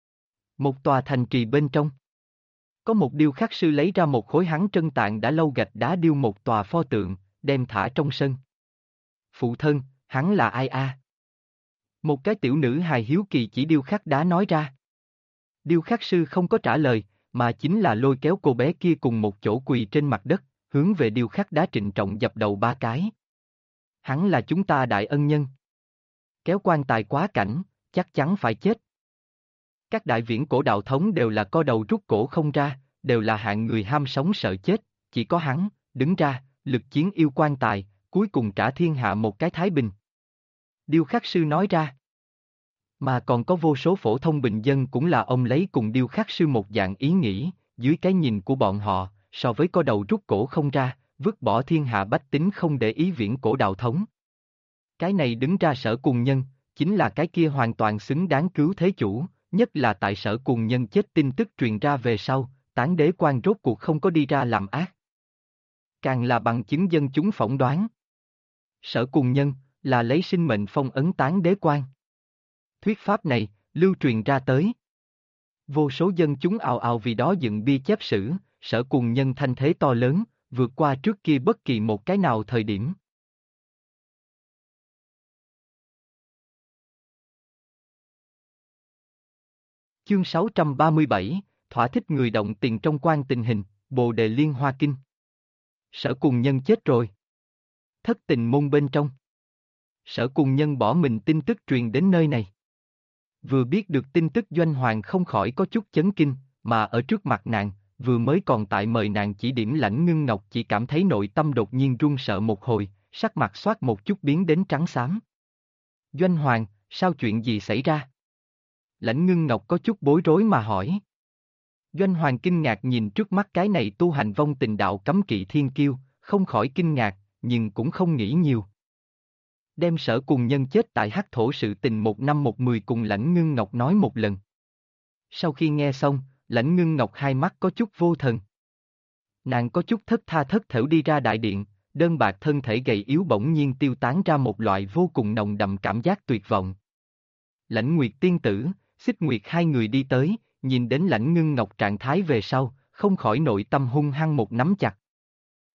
Một tòa thành trì bên trong, có một điêu khắc sư lấy ra một khối hắn trân tạng đã lâu gạch đá điêu một tòa pho tượng, đem thả trong sân. Phụ thân, hắn là ai a? Một cái tiểu nữ hài hiếu kỳ chỉ điêu khắc đá nói ra. Điêu khắc sư không có trả lời, mà chính là lôi kéo cô bé kia cùng một chỗ quỳ trên mặt đất, hướng về điêu khắc đá trịnh trọng dập đầu 3 cái. Hắn là chúng ta đại ân nhân. Kéo quan tài quá cảnh, chắc chắn phải chết. Các đại viễn cổ đạo thống đều là co đầu rút cổ không ra, đều là hạng người ham sống sợ chết, chỉ có hắn, đứng ra, lực chiến yêu quan tài, cuối cùng trả thiên hạ một cái thái bình. Điêu khắc sư nói ra. Mà còn có vô số phổ thông bình dân cũng là ông lấy cùng điêu khắc sư một dạng ý nghĩ, dưới cái nhìn của bọn họ, so với co đầu rút cổ không ra, vứt bỏ thiên hạ bách tính không để ý viễn cổ đạo thống. Cái này đứng ra Sở Cùng Nhân, chính là cái kia hoàn toàn xứng đáng cứu thế chủ, nhất là tại Sở Cùng Nhân chết tin tức truyền ra về sau, tán đế quan rốt cuộc không có đi ra làm ác. Càng là bằng chứng dân chúng phỏng đoán. Sở Cùng Nhân, là lấy sinh mệnh phong ấn tán đế quan. Thuyết pháp này, lưu truyền ra tới. Vô số dân chúng ào ào vì đó dựng bia chép sử, Sở Cùng Nhân thanh thế to lớn, vượt qua trước kia bất kỳ một cái nào thời điểm. Chương 637, thỏa thích người động tiền trong quan tình hình, Bồ Đề Liên Hoa Kinh. Sở Cùng Nhân chết rồi. Thất tình môn bên trong. Sở Cùng Nhân bỏ mình tin tức truyền đến nơi này. Vừa biết được tin tức Doanh Hoàng không khỏi có chút chấn kinh, mà ở trước mặt nàng, vừa mới còn tại mời nàng chỉ điểm Lãnh Ngưng Ngọc chỉ cảm thấy nội tâm đột nhiên run sợ một hồi, sắc mặt xoát một chút biến đến trắng xám. Doanh Hoàng, sao chuyện gì xảy ra? Lãnh Ngưng Ngọc có chút bối rối mà hỏi. Doanh Hoàng kinh ngạc nhìn trước mắt cái này tu hành vong tình đạo cấm kỵ thiên kiêu, không khỏi kinh ngạc, nhưng cũng không nghĩ nhiều. Đem Sở Cùng Nhân chết tại hắc thổ sự tình 1 năm 1 10 cùng Lãnh Ngưng Ngọc nói một lần. Sau khi nghe xong, Lãnh Ngưng Ngọc hai mắt có chút vô thần. Nàng có chút thất tha thất thểu đi ra đại điện, đơn bạc thân thể gầy yếu bỗng nhiên tiêu tán ra một loại vô cùng nồng đậm cảm giác tuyệt vọng. Lãnh Nguyệt tiên tử, Xích Nguyệt hai người đi tới, nhìn đến Lãnh Ngưng Ngọc trạng thái về sau, không khỏi nội tâm hung hăng một nắm chặt.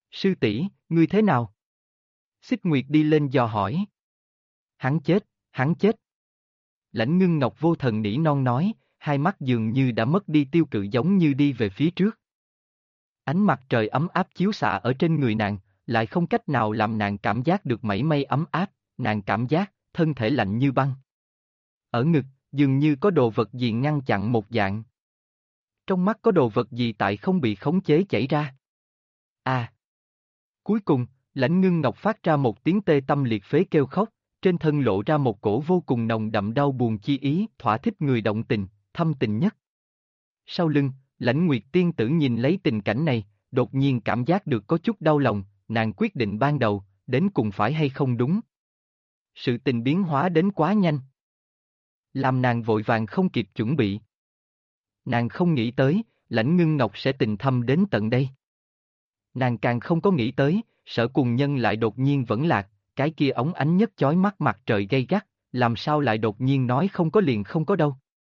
Sư tỷ, ngươi thế nào? Xích Nguyệt đi lên dò hỏi. Hắn chết, hắn chết. Lãnh Ngưng Ngọc vô thần nỉ non nói, hai mắt dường như đã mất đi tiêu cự giống như đi về phía trước. Ánh mặt trời ấm áp chiếu xạ ở trên người nàng, lại không cách nào làm nàng cảm giác được mảy may ấm áp, nàng cảm giác, thân thể lạnh như băng. Ở ngực, dường như có đồ vật gì ngăn chặn một dạng. Trong mắt có đồ vật gì tại không bị khống chế chảy ra. À! Cuối cùng, Lãnh Ngưng Ngọc phát ra một tiếng tê tâm liệt phế kêu khóc, trên thân lộ ra một cổ vô cùng nồng đậm đau buồn chi ý, thỏa thích người động tình, thâm tình nhất. Sau lưng, Lãnh Nguyệt tiên tử nhìn lấy tình cảnh này, đột nhiên cảm giác được có chút đau lòng, nàng quyết định ban đầu, đến cùng phải hay không đúng. Sự tình biến hóa đến quá nhanh. Làm nàng vội vàng không kịp chuẩn bị. Nàng không nghĩ tới, Lãnh Ngưng Ngọc sẽ tình thâm đến tận đây. Nàng càng không có nghĩ tới, Sở Cùng Nhân lại đột nhiên vẫn lạc, cái kia óng ánh nhất chói mắt mặt trời gay gắt, làm sao lại đột nhiên nói không có liền không có đâu.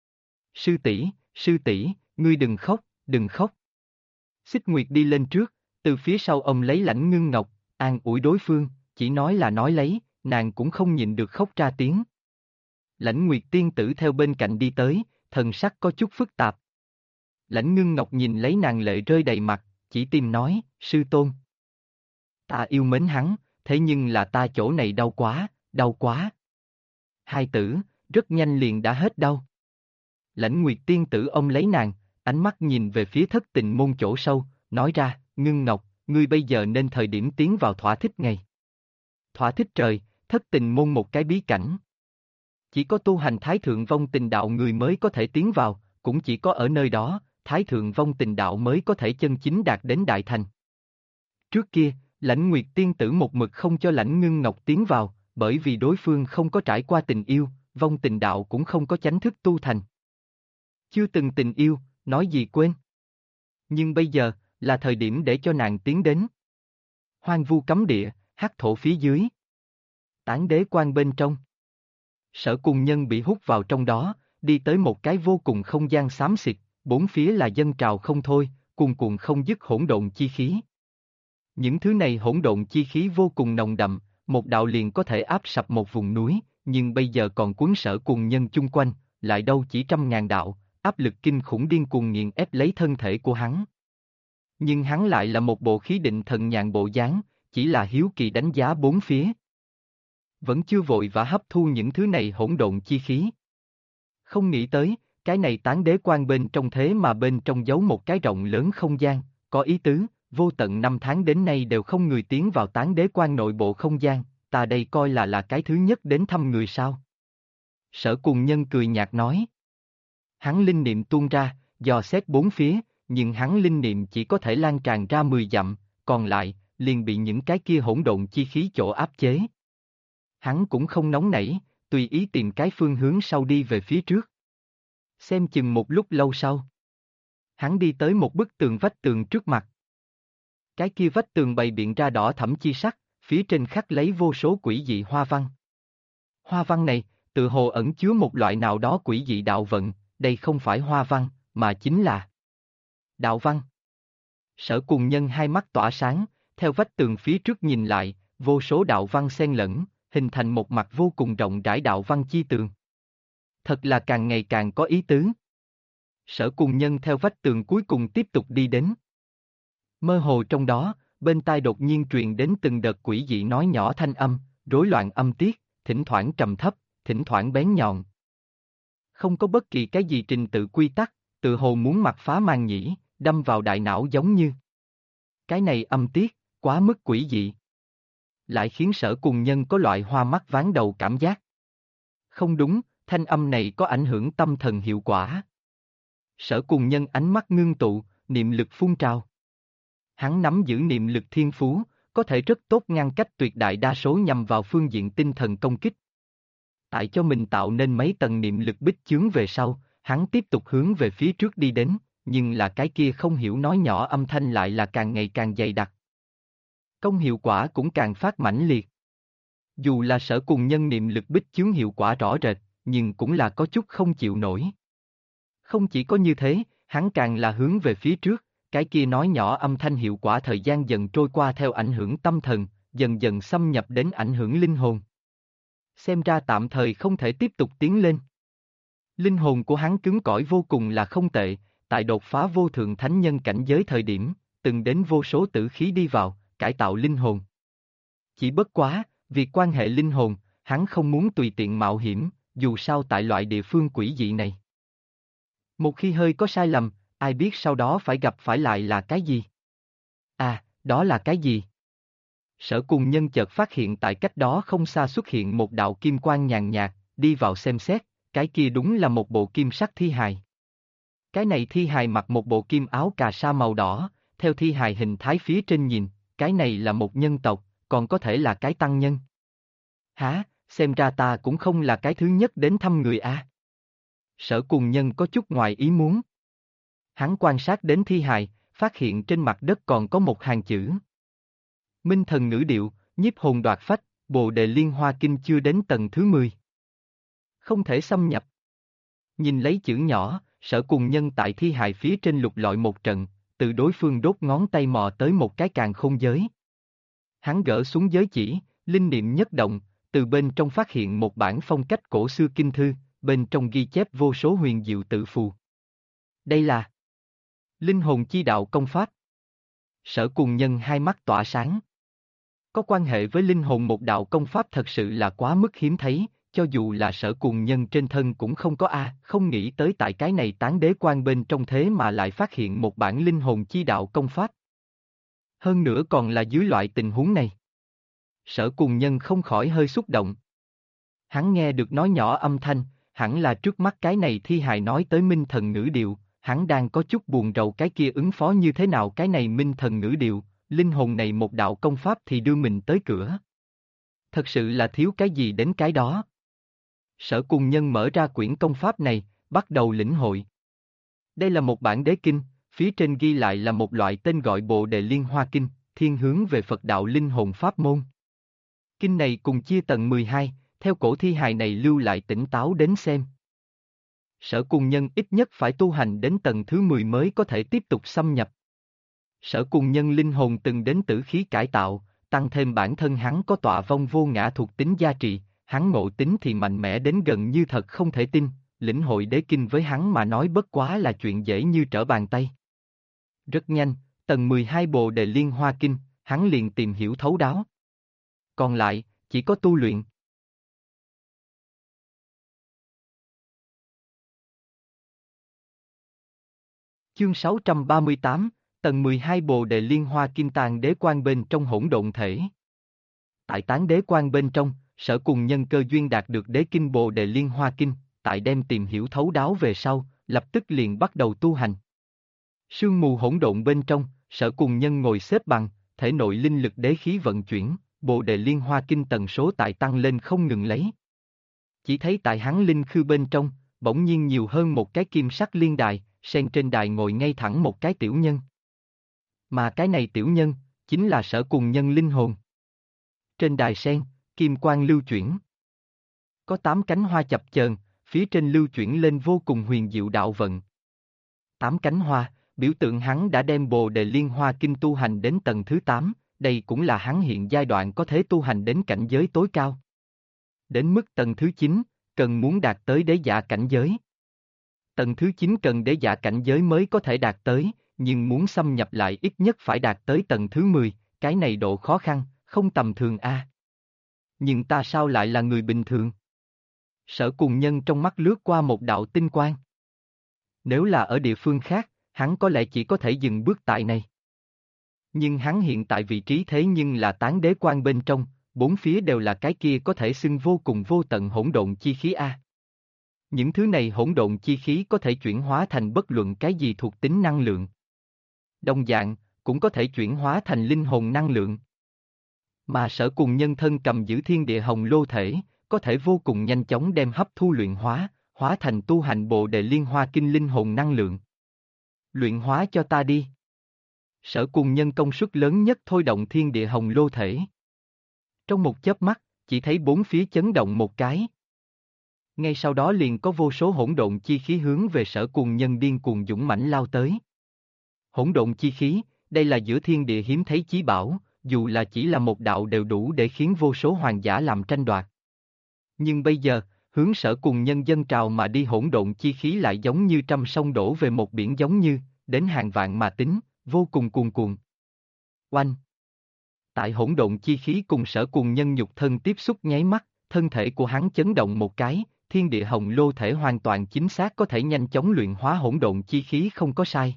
Sư tỷ, ngươi đừng khóc, đừng khóc. Xích Nguyệt đi lên trước, từ phía sau ông lấy Lãnh Ngưng Ngọc, an ủi đối phương, chỉ nói là nói lấy, nàng cũng không nhịn được khóc ra tiếng. Lãnh Nguyệt tiên tử theo bên cạnh đi tới, thần sắc có chút phức tạp. Lãnh Ngưng Ngọc nhìn lấy nàng lệ rơi đầy mặt, chỉ tìm nói, sư tôn. Ta yêu mến hắn, thế nhưng là ta chỗ này đau quá, đau quá. Hai tử, rất nhanh liền đã hết đau. Lãnh Nguyệt tiên tử ông lấy nàng, ánh mắt nhìn về phía thất tình môn chỗ sâu, nói ra, Ngưng Ngọc, ngươi bây giờ nên thời điểm tiến vào thỏa thích ngày. Thỏa thích trời, thất tình môn một cái bí cảnh. Chỉ có tu hành Thái Thượng Vong Tình Đạo người mới có thể tiến vào, cũng chỉ có ở nơi đó, Thái Thượng Vong Tình Đạo mới có thể chân chính đạt đến đại thành. Trước kia, Lãnh Nguyệt tiên tử một mực không cho Lãnh Ngưng Ngọc tiến vào, bởi vì đối phương không có trải qua tình yêu, Vong Tình Đạo cũng không có chánh thức tu thành. Chưa từng tình yêu, nói gì quên. Nhưng bây giờ, là thời điểm để cho nàng tiến đến. Hoang vu cấm địa, hắc thổ phía dưới. Tán đế quan bên trong. Sở Cùng Nhân bị hút vào trong đó, đi tới một cái vô cùng không gian xám xịt, bốn phía là dâng trào không thôi, cuồn cuộn không dứt hỗn độn chi khí. Những thứ này hỗn độn chi khí vô cùng nồng đậm, một đạo liền có thể áp sập một vùng núi, nhưng bây giờ còn cuốn Sở Cùng Nhân chung quanh, lại đâu chỉ trăm ngàn đạo, áp lực kinh khủng điên cuồng nghiền ép lấy thân thể của hắn. Nhưng hắn lại là một bộ khí định thần nhàn bộ dáng, chỉ là hiếu kỳ đánh giá bốn phía. Vẫn chưa vội và hấp thu những thứ này hỗn độn chi khí. Không nghĩ tới, cái này tán đế quan bên trong thế mà bên trong giấu một cái rộng lớn không gian, có ý tứ, vô tận năm tháng đến nay đều không người tiến vào tán đế quan nội bộ không gian, ta đây coi là cái thứ nhất đến thăm người sao. Sở Cùng Nhân cười nhạt nói. Hắn linh niệm tuôn ra, dò xét bốn phía, nhưng hắn linh niệm chỉ có thể lan tràn ra 10 dặm, còn lại, liền bị những cái kia hỗn độn chi khí chỗ áp chế. Hắn cũng không nóng nảy, tùy ý tìm cái phương hướng sau đi về phía trước. Xem chừng một lúc lâu sau. Hắn đi tới một bức tường vách tường trước mặt. Cái kia vách tường bày biện ra đỏ thẫm chi sắc, phía trên khắc lấy vô số quỷ dị hoa văn. Hoa văn này, tự hồ ẩn chứa một loại nào đó quỷ dị đạo vận, đây không phải hoa văn, mà chính là đạo văn. Sở Cùng Nhân hai mắt tỏa sáng, theo vách tường phía trước nhìn lại, vô số đạo văn xen lẫn, hình thành một mặt vô cùng rộng rãi đạo văn chi tường. Thật là càng ngày càng có ý tứ. Sở Cùng Nhân theo vách tường cuối cùng tiếp tục đi đến. Mơ hồ trong đó, bên tai đột nhiên truyền đến từng đợt quỷ dị nói nhỏ thanh âm, rối loạn âm tiết, thỉnh thoảng trầm thấp, thỉnh thoảng bén nhọn. Không có bất kỳ cái gì trình tự quy tắc, tự hồ muốn mặc phá màn nhĩ, đâm vào đại não giống như. Cái này âm tiết, quá mức quỷ dị. Lại khiến Sở Cùng Nhân có loại hoa mắt ván đầu cảm giác. Không đúng, thanh âm này có ảnh hưởng tâm thần hiệu quả. Sở Cùng Nhân ánh mắt ngưng tụ, niệm lực phun trào. Hắn nắm giữ niệm lực thiên phú, có thể rất tốt ngăn cách tuyệt đại đa số nhằm vào phương diện tinh thần công kích. Tại cho mình tạo nên mấy tầng niệm lực bích chướng về sau, hắn tiếp tục hướng về phía trước đi đến, nhưng là cái kia không hiểu nói nhỏ âm thanh lại là càng ngày càng dày đặc. Công hiệu quả cũng càng phát mãnh liệt. Dù là Sở Cùng Nhân niệm lực bích chướng hiệu quả rõ rệt, nhưng cũng là có chút không chịu nổi. Không chỉ có như thế, hắn càng là hướng về phía trước, cái kia nói nhỏ âm thanh hiệu quả thời gian dần trôi qua theo ảnh hưởng tâm thần, dần dần xâm nhập đến ảnh hưởng linh hồn. Xem ra tạm thời không thể tiếp tục tiến lên. Linh hồn của hắn cứng cỏi vô cùng là không tệ, tại đột phá vô thượng thánh nhân cảnh giới thời điểm, từng đến vô số tử khí đi vào, cải tạo linh hồn. Chỉ bất quá, việc quan hệ linh hồn, hắn không muốn tùy tiện mạo hiểm, dù sao tại loại địa phương quỷ dị này. Một khi hơi có sai lầm, ai biết sau đó phải gặp phải lại là cái gì? À, đó là cái gì? Sở Cùng Nhân chợt phát hiện tại cách đó không xa xuất hiện một đạo kim quang nhàn nhạt, đi vào xem xét, cái kia đúng là một bộ kim sắc thi hài. Cái này thi hài mặc một bộ kim áo cà sa màu đỏ, theo thi hài hình thái phía trên nhìn, cái này là một nhân tộc, còn có thể là cái tăng nhân. Hả, xem ra ta cũng không là cái thứ nhất đến thăm người a. Sở Cùng Nhân có chút ngoài ý muốn. Hắn quan sát đến thi hài, phát hiện trên mặt đất còn có một hàng chữ. Minh thần ngữ điệu, nhiếp hồn đoạt phách, Bồ Đề Liên Hoa Kinh chưa đến tầng thứ 10. Không thể xâm nhập. Nhìn lấy chữ nhỏ, Sở Cùng Nhân tại thi hài phía trên lục lọi một trận, từ đối phương đốt ngón tay mò tới một cái càn khôn giới. Hắn gỡ xuống giới chỉ, linh niệm nhất động, từ bên trong phát hiện một bản phong cách cổ xưa kinh thư, bên trong ghi chép vô số huyền diệu tự phù. Đây là linh hồn chi đạo công pháp. Sở Cùng Nhân hai mắt tỏa sáng. Có quan hệ với linh hồn một đạo công pháp thật sự là quá mức hiếm thấy, cho dù là Sở Cùng Nhân trên thân cũng không có không nghĩ tới tại cái này Tán Đế Quan bên trong thế mà lại phát hiện một bản linh hồn chi đạo công pháp. Hơn nữa còn là dưới loại tình huống này. Sở Cùng Nhân không khỏi hơi xúc động. Hắn nghe được nói nhỏ âm thanh, hẳn là trước mắt cái này thi hài nói tới minh thần ngữ điệu, hắn đang có chút buồn rầu cái kia ứng phó như thế nào cái này minh thần ngữ điệu, linh hồn này một đạo công pháp thì đưa mình tới cửa. Thật sự là thiếu cái gì đến cái đó. Sở Cùng Nhân mở ra quyển công pháp này, bắt đầu lĩnh hội. Đây là một bản đế kinh, phía trên ghi lại là một loại tên gọi Bồ Đề Liên Hoa Kinh, thiên hướng về Phật đạo linh hồn pháp môn. Kinh này cùng chia tầng 12, theo cổ thi hài này lưu lại tỉnh táo đến xem. Sở Cùng Nhân ít nhất phải tu hành đến tầng thứ 10 mới có thể tiếp tục xâm nhập. Sở Cùng Nhân linh hồn từng đến tử khí cải tạo, tăng thêm bản thân hắn có tọa vong vô ngã thuộc tính gia trị, hắn ngộ tính thì mạnh mẽ đến gần như thật không thể tin, lĩnh hội đế kinh với hắn mà nói bất quá là chuyện dễ như trở bàn tay. Rất nhanh, tầng 12 Bồ Đề Liên Hoa Kinh, hắn liền tìm hiểu thấu đáo. Còn lại, chỉ có tu luyện. Chương 638, tầng 12 Bồ Đề Liên Hoa Kim Tàn Đế Quan bên trong hỗn độn thể. Tại Tán Đế Quan bên trong, Sở Cùng Nhân cơ duyên đạt được đế kinh Bồ Đề Liên Hoa Kinh, tại đem tìm hiểu thấu đáo về sau, lập tức liền bắt đầu tu hành. Sương mù hỗn độn bên trong, Sở Cùng Nhân ngồi xếp bằng, thể nội linh lực đế khí vận chuyển, Bồ Đề Liên Hoa Kinh tần số tại tăng lên không ngừng lấy. Chỉ thấy tại hắn linh khư bên trong, bỗng nhiên nhiều hơn một cái kim sắc liên đài, sen trên đài ngồi ngay thẳng một cái tiểu nhân. Mà cái này tiểu nhân, chính là Sở Cùng Nhân linh hồn. Trên đài sen, kim quang lưu chuyển. Có 8 cánh hoa chập chờn, phía trên lưu chuyển lên vô cùng huyền diệu đạo vận. 8 cánh hoa, biểu tượng hắn đã đem Bồ Đề Liên Hoa Kinh tu hành đến tầng thứ 8, đây cũng là hắn hiện giai đoạn có thể tu hành đến cảnh giới tối cao. Đến mức tầng thứ 9, cần muốn đạt tới đế giả cảnh giới. Tầng thứ 9 cần đế giả cảnh giới mới có thể đạt tới, nhưng muốn xâm nhập lại ít nhất phải đạt tới tầng thứ 10, cái này độ khó khăn, không tầm thường a. Nhưng ta sao lại là người bình thường? Sở Cùng Nhân trong mắt lướt qua một đạo tinh quang. Nếu là ở địa phương khác, hắn có lẽ chỉ có thể dừng bước tại này. Nhưng hắn hiện tại vị trí thế nhưng là Tán Đế Quan bên trong, bốn phía đều là cái kia có thể xưng vô cùng vô tận hỗn độn chi khí a. Những thứ này hỗn độn chi khí có thể chuyển hóa thành bất luận cái gì thuộc tính năng lượng. Đồng dạng, cũng có thể chuyển hóa thành linh hồn năng lượng. Mà Sở Cùng Nhân thân cầm giữ thiên địa hồng lô thể, có thể vô cùng nhanh chóng đem hấp thu luyện hóa, hóa thành tu hành Bồ Đề Liên Hoa Kinh linh hồn năng lượng. Luyện hóa cho ta đi. Sở Cùng Nhân công suất lớn nhất thôi động thiên địa hồng lô thể. Trong một chớp mắt, chỉ thấy bốn phía chấn động một cái. Ngay sau đó liền có vô số hỗn độn chi khí hướng về Sở Cùng Nhân điên cuồng dũng mãnh lao tới. Hỗn độn chi khí, đây là giữa thiên địa hiếm thấy chí bảo, dù là chỉ là một đạo đều đủ để khiến vô số hoàng giả làm tranh đoạt. Nhưng bây giờ, hướng Sở Cùng Nhân dân trào mà đi hỗn độn chi khí lại giống như trăm sông đổ về một biển, giống như, đến hàng vạn mà tính, vô cùng cuồn cuộn. Oanh! Tại hỗn độn chi khí cùng Sở Cùng Nhân nhục thân tiếp xúc nháy mắt, thân thể của hắn chấn động một cái, thiên địa hồng lô thể hoàn toàn chính xác có thể nhanh chóng luyện hóa hỗn độn chi khí, không có sai.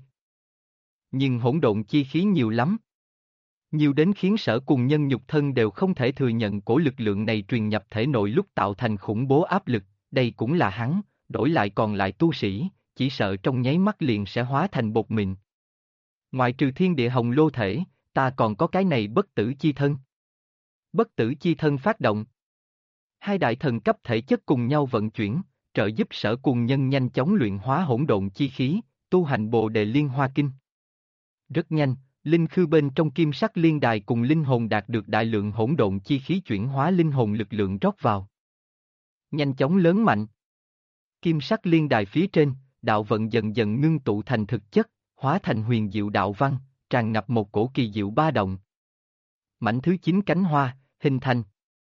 Nhưng hỗn độn chi khí nhiều lắm. Nhiều đến khiến Sở Cùng Nhân nhục thân đều không thể thừa nhận cổ lực lượng này truyền nhập thể nội lúc tạo thành khủng bố áp lực, đây cũng là hắn, đổi lại còn lại tu sĩ, chỉ sợ trong nháy mắt liền sẽ hóa thành bột mịn. Ngoại trừ thiên địa hồng lô thể, ta còn có cái này bất tử chi thân. Bất tử chi thân phát động. Hai đại thần cấp thể chất cùng nhau vận chuyển, trợ giúp Sở Cùng Nhân nhanh chóng luyện hóa hỗn độn chi khí, tu hành Bồ Đề Liên Hoa Kinh. Rất nhanh, linh khư bên trong kim sắc liên đài cùng linh hồn đạt được đại lượng hỗn độn chi khí chuyển hóa linh hồn lực lượng rót vào. Nhanh chóng lớn mạnh. Kim sắc liên đài phía trên, đạo vận dần dần ngưng tụ thành thực chất, hóa thành huyền diệu đạo văn, tràn ngập một cổ kỳ diệu ba động. Mảnh thứ 9 cánh hoa, hình thành.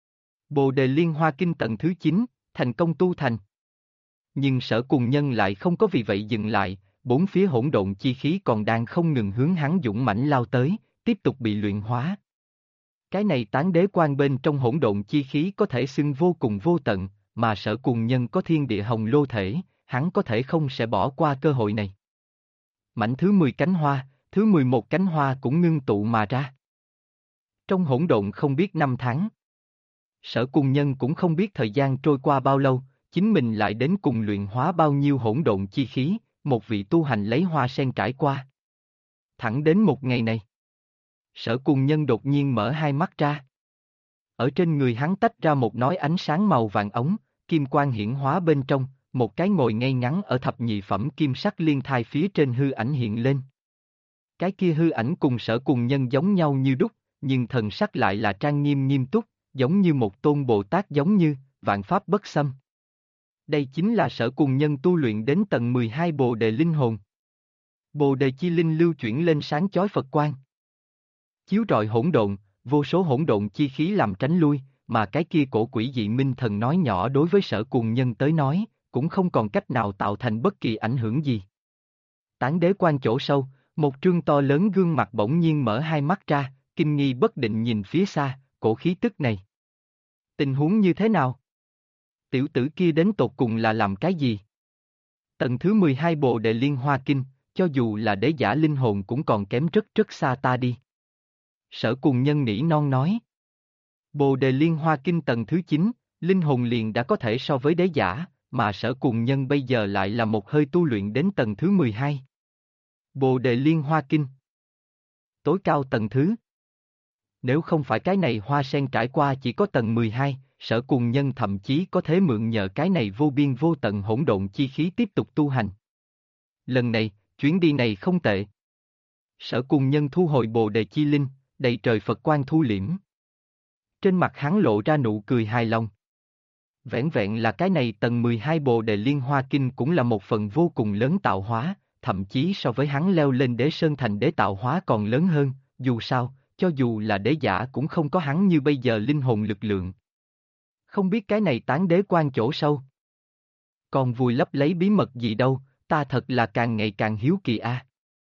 Bồ Đề Liên Hoa Kinh tầng thứ 9, thành công tu thành. Nhưng Sở Cùng Nhân lại không có vì vậy dừng lại, bốn phía hỗn độn chi khí còn đang không ngừng hướng hắn dũng mãnh lao tới, tiếp tục bị luyện hóa. Cái này tán đế quan bên trong hỗn độn chi khí có thể xưng vô cùng vô tận, mà Sở Cùng Nhân có thiên địa hồng lô thể, hắn có thể không sẽ bỏ qua cơ hội này. Mảnh thứ 10 cánh hoa, thứ 11 cánh hoa cũng ngưng tụ mà ra. Trong hỗn độn không biết năm tháng. Sở Cùng Nhân cũng không biết thời gian trôi qua bao lâu, chính mình lại đến cùng luyện hóa bao nhiêu hỗn độn chi khí, một vị tu hành lấy hoa sen trải qua. Thẳng đến một ngày này, Sở Cùng Nhân đột nhiên mở hai mắt ra. Ở trên người hắn tách ra một nói ánh sáng màu vàng ống, kim quang hiển hóa bên trong, một cái ngồi ngay ngắn ở thập nhị phẩm kim sắc liên thai phía trên hư ảnh hiện lên. Cái kia hư ảnh cùng Sở Cùng Nhân giống nhau như đúc, nhưng thần sắc lại là trang nghiêm nghiêm túc, giống như một tôn Bồ Tát, giống như vạn pháp bất xâm. Đây chính là Sở Cùng Nhân tu luyện đến tầng 12 Bồ Đề Linh Hồn. Bồ Đề Chi Linh lưu chuyển lên sáng chói Phật quang. Chiếu rọi hỗn độn, vô số hỗn độn chi khí làm tránh lui, mà cái kia cổ quỷ dị minh thần nói nhỏ đối với Sở Cùng Nhân tới nói, cũng không còn cách nào tạo thành bất kỳ ảnh hưởng gì. Tán đế quan chỗ sâu, một trương to lớn gương mặt bỗng nhiên mở hai mắt ra, kinh nghi bất định nhìn phía xa, cổ khí tức này. Tình huống như thế nào? Tiểu tử kia đến tột cùng là làm cái gì? Tầng thứ 12 Bồ Đề Liên Hoa Kinh, cho dù là đế giả linh hồn cũng còn kém rất rất xa ta đi. Sở Cùng Nhân nỉ non nói. Bồ Đề Liên Hoa Kinh tầng thứ 9, linh hồn liền đã có thể so với đế giả, mà Sở Cùng Nhân bây giờ lại là một hơi tu luyện đến tầng thứ 12. Bồ Đề Liên Hoa Kinh. Tối cao tầng thứ. Nếu không phải cái này hoa sen trải qua chỉ có tầng 12, Sở Cùng Nhân thậm chí có thể mượn nhờ cái này vô biên vô tận hỗn độn chi khí tiếp tục tu hành. Lần này, chuyến đi này không tệ. Sở Cùng Nhân thu hồi Bồ Đề Chi Linh, đầy trời Phật quang thu liễm. Trên mặt hắn lộ ra nụ cười hài lòng. Vẻn vẹn là cái này tầng 12 Bồ Đề Liên Hoa Kinh cũng là một phần vô cùng lớn tạo hóa, thậm chí so với hắn leo lên Đế Sơn thành đế tạo hóa còn lớn hơn, dù sao, cho dù là đế giả cũng không có hắn như bây giờ linh hồn lực lượng. Không biết cái này tán đế quan chỗ sâu. Còn vùi lấp lấy bí mật gì đâu, ta thật là càng ngày càng hiếu kỳ a.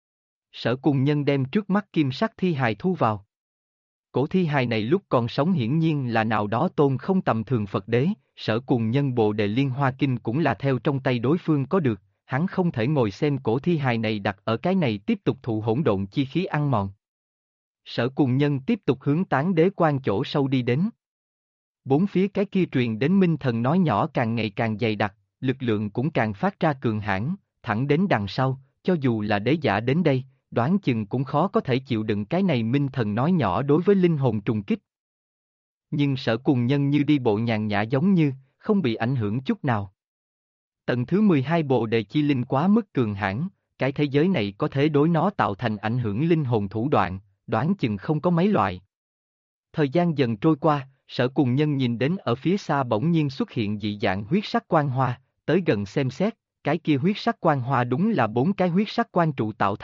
Sở Cùng Nhân đem trước mắt kim sắc thi hài thu vào. Cổ thi hài này lúc còn sống hiển nhiên là nào đó tôn không tầm thường Phật đế, Sở Cùng Nhân Bồ Đề Liên Hoa Kinh cũng là theo trong tay đối phương có được, hắn không thể ngồi xem cổ thi hài này đặt ở cái này tiếp tục thụ hỗn độn chi khí ăn mòn. Sở Cùng Nhân tiếp tục hướng tán đế quan chỗ sâu đi đến. Bốn phía cái kia truyền đến minh thần nói nhỏ càng ngày càng dày đặc, lực lượng cũng càng phát ra cường hãn, thẳng đến đằng sau, cho dù là đế giả đến đây, đoán chừng cũng khó có thể chịu đựng cái này minh thần nói nhỏ đối với linh hồn trùng kích. Nhưng Sở Cùng Nhân như đi bộ nhàn nhã giống như, không bị ảnh hưởng chút nào. Tầng thứ 12 Bồ Đề Chi Linh quá mức cường hãn, cái thế giới này có thể đối nó tạo thành ảnh hưởng linh hồn thủ đoạn, đoán chừng không có mấy loại. Thời gian dần trôi qua, Sở Cùng Nhân nhìn đến ở phía xa bỗng nhiên xuất hiện dị dạng huyết sắc quang hoa, tới gần xem xét, cái kia huyết sắc quang hoa đúng là 4 cái huyết sắc quang trụ tạo thành,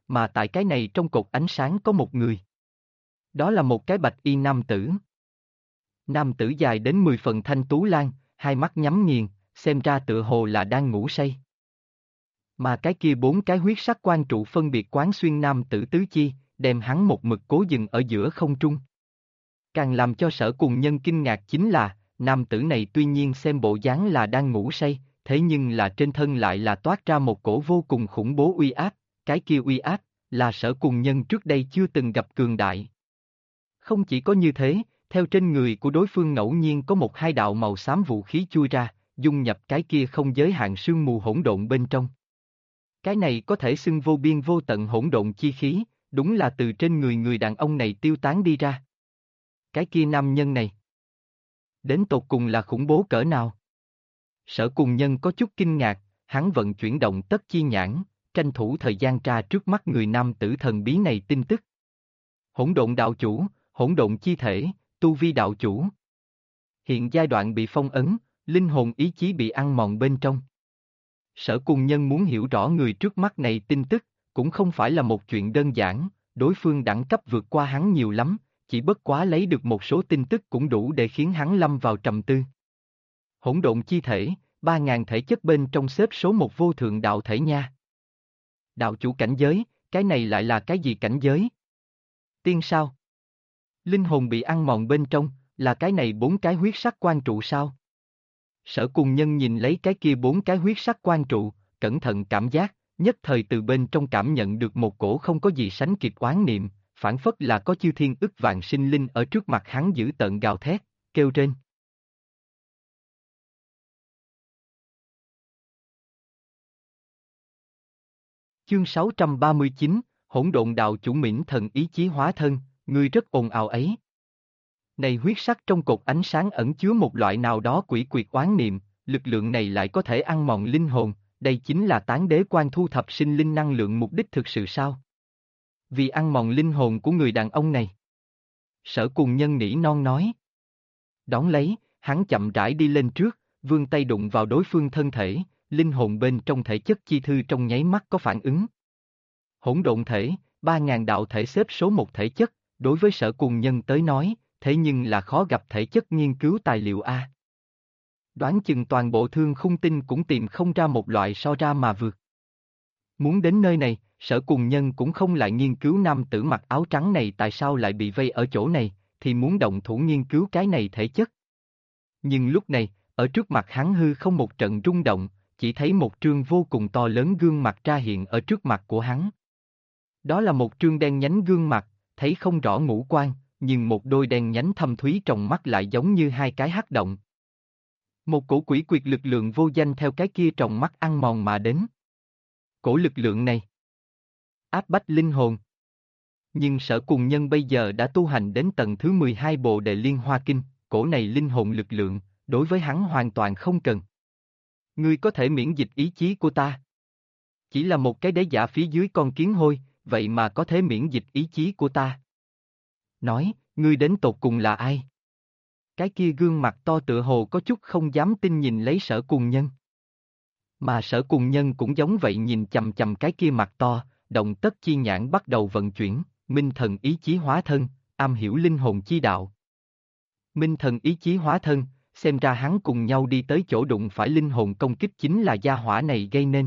mà tại cái này trong cột ánh sáng có một người. Đó là một cái bạch y nam tử. Nam tử dài đến 10 phần thanh tú lan, hai mắt nhắm nghiền, xem ra tựa hồ là đang ngủ say. Mà cái kia bốn cái huyết sắc quan trụ phân biệt quán xuyên nam tử tứ chi, đem hắn một mực cố dừng ở giữa không trung. Càng làm cho Sở Cùng Nhân kinh ngạc chính là, nam tử này tuy nhiên xem bộ dáng là đang ngủ say, thế nhưng là trên thân lại là toát ra một cổ vô cùng khủng bố uy áp, cái kia uy áp, là Sở Cùng Nhân trước đây chưa từng gặp cường đại. Không chỉ có như thế, theo trên người của đối phương ngẫu nhiên có một hai đạo màu xám vũ khí chui ra, dung nhập cái kia không giới hạn sương mù hỗn độn bên trong. Cái này có thể xưng vô biên vô tận hỗn độn chi khí, đúng là từ trên người người đàn ông này tiêu tán đi ra. Cái kia nam nhân này, đến tột cùng là khủng bố cỡ nào? Sở Cùng Nhân có chút kinh ngạc, hắn vận chuyển động tất chi nhãn, tranh thủ thời gian tra trước mắt người nam tử thần bí này tin tức. Hỗn độn đạo chủ, hỗn độn chi thể, tu vi đạo chủ. Hiện giai đoạn bị phong ấn, linh hồn ý chí bị ăn mòn bên trong. Sở Cùng Nhân muốn hiểu rõ người trước mắt này tin tức, cũng không phải là một chuyện đơn giản, đối phương đẳng cấp vượt qua hắn nhiều lắm, chỉ bất quá lấy được một số tin tức cũng đủ để khiến hắn lâm vào trầm tư. Hỗn độn chi thể, 3.000 thể chất bên trong xếp số một vô thượng đạo thể nha. Đạo chủ cảnh giới, cái này lại là cái gì cảnh giới? Tiên sao? Linh hồn bị ăn mòn bên trong, là cái này bốn cái huyết sắc quan trụ sao? Sở Cùng Nhân nhìn lấy cái kia bốn cái huyết sắc quan trụ, cẩn thận cảm giác, nhất thời từ bên trong cảm nhận được một cổ không có gì sánh kịp oán niệm, phản phất là có chư thiên ức vạn sinh linh ở trước mặt hắn dữ tợn gào thét, kêu trên. Chương 639, Hỗn độn đạo chủ Mĩnh Thần ý chí hóa thân, ngươi rất ồn ào ấy. Này huyết sắc trong cột ánh sáng ẩn chứa một loại nào đó quỷ quyệt oán niệm, lực lượng này lại có thể ăn mòn linh hồn, đây chính là Tán Đế Quan thu thập sinh linh năng lượng mục đích thực sự sao? Vì ăn mòn linh hồn của người đàn ông này. Sở Cùng Nhân nỉ non nói. Đón lấy, hắn chậm rãi đi lên trước, vươn tay đụng vào đối phương thân thể, linh hồn bên trong thể chất chi thư trong nháy mắt có phản ứng. Hỗn độn thể, 3.000 đạo thể xếp số một thể chất, đối với Sở Cùng Nhân tới nói, thế nhưng là khó gặp thể chất nghiên cứu tài liệu A. Đoán chừng toàn bộ thương khung tinh cũng tìm không ra một loại so ra mà vượt. Muốn đến nơi này, Sở Cùng Nhân cũng không lại nghiên cứu nam tử mặc áo trắng này tại sao lại bị vây ở chỗ này, thì muốn động thủ nghiên cứu cái này thể chất. Nhưng lúc này, ở trước mặt hắn hư không một trận rung động, chỉ thấy một trương vô cùng to lớn gương mặt ra hiện ở trước mặt của hắn. Đó là một trương đen nhánh gương mặt, thấy không rõ ngũ quan, nhưng một đôi đen nhánh thâm thúy trong mắt lại giống như hai cái hắc động. Một cổ quỷ quyệt lực lượng vô danh theo cái kia trong mắt ăn mòn mà đến. Cổ lực lượng này áp bách linh hồn. Nhưng Sở Cùng Nhân bây giờ đã tu hành đến tầng thứ 12 Bồ Đề Liên Hoa Kinh, cổ này linh hồn lực lượng, đối với hắn hoàn toàn không cần. Ngươi có thể miễn dịch ý chí của ta. Chỉ là một cái đế giả phía dưới con kiến hôi, vậy mà có thể miễn dịch ý chí của ta. Nói, ngươi đến tột cùng là ai? Cái kia gương mặt to tựa hồ có chút không dám tin nhìn lấy Sở Cùng Nhân. Mà Sở Cùng Nhân cũng giống vậy nhìn chằm chằm cái kia mặt to, động tất chi nhãn bắt đầu vận chuyển, minh thần ý chí hóa thân, am hiểu linh hồn chi đạo. Minh thần ý chí hóa thân, xem ra hắn cùng nhau đi tới chỗ đụng phải linh hồn công kích chính là gia hỏa này gây nên.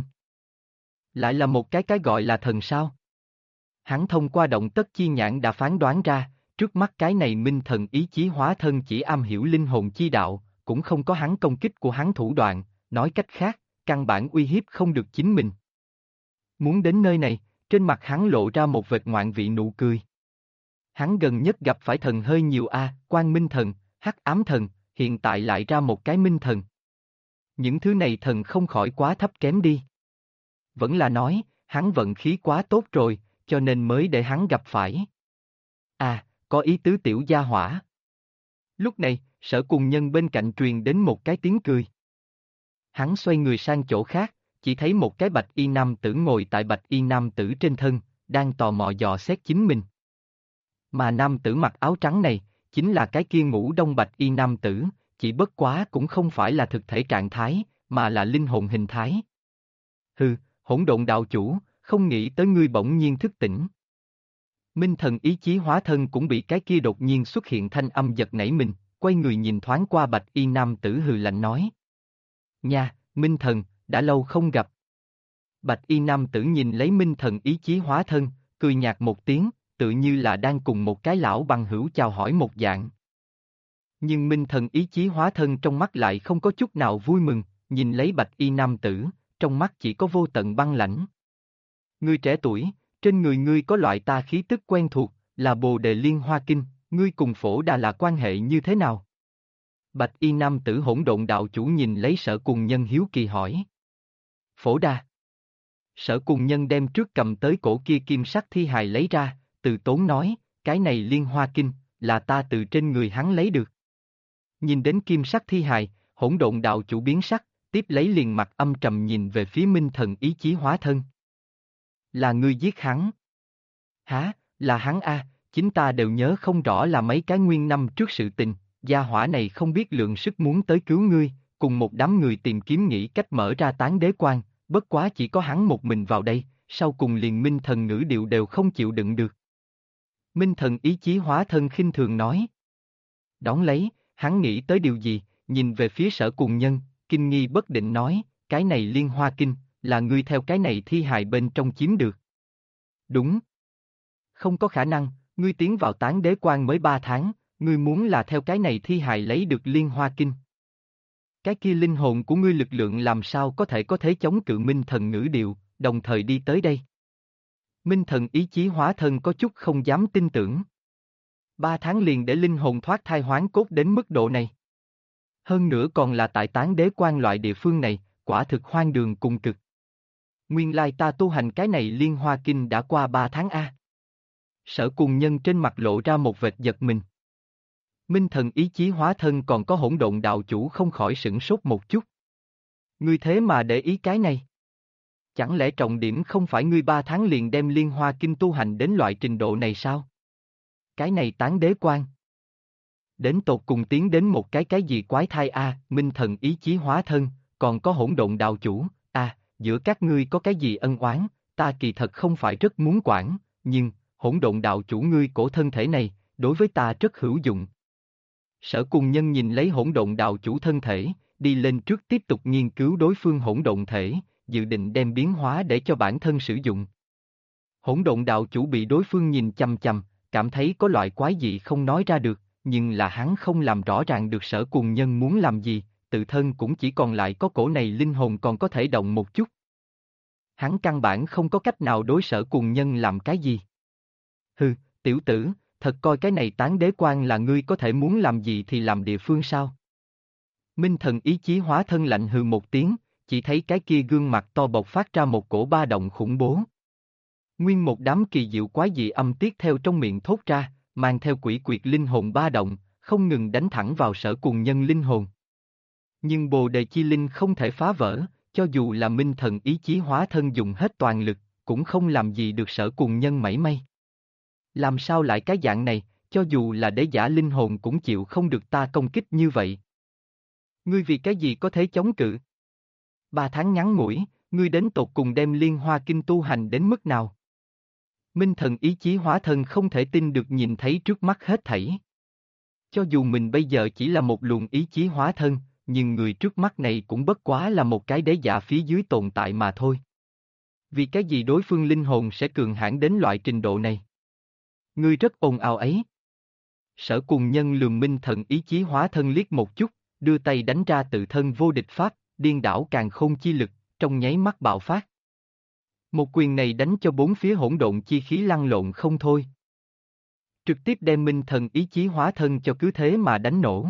Lại là một cái gọi là thần sao? Hắn thông qua động tất chi nhãn đã phán đoán ra, trước mắt cái này minh thần ý chí hóa thân chỉ am hiểu linh hồn chi đạo, cũng không có hắn công kích của hắn thủ đoạn, nói cách khác, căn bản uy hiếp không được chính mình. Muốn đến nơi này, trên mặt hắn lộ ra một vệt ngoạn vị nụ cười. Hắn gần nhất gặp phải thần hơi nhiều Quang Minh Thần, Hắc Ám Thần, hiện tại lại ra một cái Minh Thần. Những thứ này thần không khỏi quá thấp kém đi. Vẫn là nói, hắn vận khí quá tốt rồi, cho nên mới để hắn gặp phải. Có ý tứ tiểu gia hỏa. Lúc này, Sở Cùng Nhân bên cạnh truyền đến một cái tiếng cười. Hắn xoay người sang chỗ khác, chỉ thấy một cái bạch y nam tử ngồi tại bạch y nam tử trên thân, đang tò mò dò xét chính mình. Mà nam tử mặc áo trắng này, chính là cái kia ngũ đông bạch y nam tử, chỉ bất quá cũng không phải là thực thể trạng thái, mà là linh hồn hình thái. Hừ, hỗn độn đạo chủ, không nghĩ tới ngươi bỗng nhiên thức tỉnh. Minh thần ý chí hóa thân cũng bị cái kia đột nhiên xuất hiện thanh âm giật nảy mình, quay người nhìn thoáng qua bạch y nam tử hừ lạnh nói. Nha, Minh thần, đã lâu không gặp. Bạch y nam tử nhìn lấy Minh thần ý chí hóa thân, cười nhạt một tiếng, tự như là đang cùng một cái lão bằng hữu chào hỏi một dạng. Nhưng Minh thần ý chí hóa thân trong mắt lại không có chút nào vui mừng, nhìn lấy bạch y nam tử, trong mắt chỉ có vô tận băng lãnh. Ngươi trẻ tuổi, trên người ngươi có loại ta khí tức quen thuộc, là Bồ Đề Liên Hoa Kinh, ngươi cùng Phổ Đà là quan hệ như thế nào? Bạch y nam tử hỗn độn đạo chủ nhìn lấy Sở Cùng Nhân hiếu kỳ hỏi. Phổ Đà. Sở Cùng Nhân đem trước cầm tới cổ kia kim sắc thi hài lấy ra, từ tốn nói, cái này Liên Hoa Kinh, là ta từ trên người hắn lấy được. Nhìn đến kim sắc thi hài, hỗn độn đạo chủ biến sắc, tiếp lấy liền mặt âm trầm nhìn về phía Minh thần ý chí hóa thân. Là ngươi giết hắn. Hả, là hắn a, chính ta đều nhớ không rõ là mấy cái nguyên năm trước sự tình, gia hỏa này không biết lượng sức muốn tới cứu ngươi, cùng một đám người tìm kiếm nghĩ cách mở ra tán đế quan, bất quá chỉ có hắn một mình vào đây, sau cùng liền Minh thần ngữ điệu đều không chịu đựng được. Minh thần ý chí hóa thân khinh thường nói. Đón lấy, hắn nghĩ tới điều gì, nhìn về phía Sở Cùng Nhân, kinh nghi bất định nói, cái này Liên Hoa Kinh, là ngươi theo cái này thi hài bên trong chiếm được. Đúng. Không có khả năng, ngươi tiến vào tán đế quan mới 3 tháng, ngươi muốn là theo cái này thi hài lấy được Liên Hoa Kinh. Cái kia linh hồn của ngươi lực lượng làm sao có thể chống cự Minh thần ngữ điệu, đồng thời đi tới đây. Minh thần ý chí hóa thân có chút không dám tin tưởng. 3 tháng liền để linh hồn thoát thai hoán cốt đến mức độ này. Hơn nữa còn là tại tán đế quan loại địa phương này, quả thực hoang đường cùng cực. Nguyên lai ta tu hành cái này Liên Hoa Kinh đã qua 3 tháng a. Sở Cùng Nhân trên mặt lộ ra một vệt giật mình. Minh thần ý chí hóa thân còn có hỗn độn đạo chủ không khỏi sửng sốt một chút. Ngươi thế mà để ý cái này? Chẳng lẽ trọng điểm không phải ngươi 3 tháng liền đem Liên Hoa Kinh tu hành đến loại trình độ này sao? Cái này tán đế quan. Đến tột cùng tiến đến một cái gì quái thai a, Minh thần ý chí hóa thân, còn có hỗn độn đạo chủ, giữa các ngươi có cái gì ân oán, ta kỳ thật không phải rất muốn quản, nhưng, hỗn độn đạo chủ ngươi cổ thân thể này, đối với ta rất hữu dụng. Sở Cùng Nhân nhìn lấy hỗn độn đạo chủ thân thể, đi lên trước tiếp tục nghiên cứu đối phương hỗn độn thể, dự định đem biến hóa để cho bản thân sử dụng. Hỗn độn đạo chủ bị đối phương nhìn chằm chằm, cảm thấy có loại quái dị không nói ra được, nhưng là hắn không làm rõ ràng được Sở Cùng Nhân muốn làm gì, tự thân cũng chỉ còn lại có cổ này linh hồn còn có thể động một chút. Hắn căn bản không có cách nào đối Sở Cùng Nhân làm cái gì. Hừ, tiểu tử, thật coi cái này tán đế quan là ngươi có thể muốn làm gì thì làm địa phương sao? Minh thần ý chí hóa thân lạnh hừ một tiếng, chỉ thấy cái kia gương mặt to bộc phát ra một cổ ba động khủng bố. Nguyên một đám kỳ diệu quái dị âm tiết theo trong miệng thốt ra, mang theo quỷ quyệt linh hồn ba động, không ngừng đánh thẳng vào Sở Cùng Nhân linh hồn. Nhưng Bồ Đề Chi Linh không thể phá vỡ, cho dù là Minh thần ý chí hóa thân dùng hết toàn lực, cũng không làm gì được Sở Cùng Nhân mảy may. Làm sao lại cái dạng này, cho dù là đế giả linh hồn cũng chịu không được ta công kích như vậy. Ngươi vì cái gì có thể chống cự? 3 tháng ngắn ngủi, ngươi đến tột cùng đem Liên Hoa Kinh tu hành đến mức nào? Minh thần ý chí hóa thân không thể tin được nhìn thấy trước mắt hết thảy. Cho dù mình bây giờ chỉ là một luồng ý chí hóa thân, nhưng người trước mắt này cũng bất quá là một cái đế giả phía dưới tồn tại mà thôi. Vì cái gì đối phương linh hồn sẽ cường hãn đến loại trình độ này? Ngươi rất ồn ào ấy. Sở Cùng Nhân lườm Minh thần ý chí hóa thân liếc một chút, đưa tay đánh ra tự thân vô địch pháp, điên đảo càn khôn chi lực, trong nháy mắt bạo phát. Một quyền này đánh cho bốn phía hỗn độn chi khí lăn lộn không thôi. Trực tiếp đem Minh thần ý chí hóa thân cho cứ thế mà đánh nổ.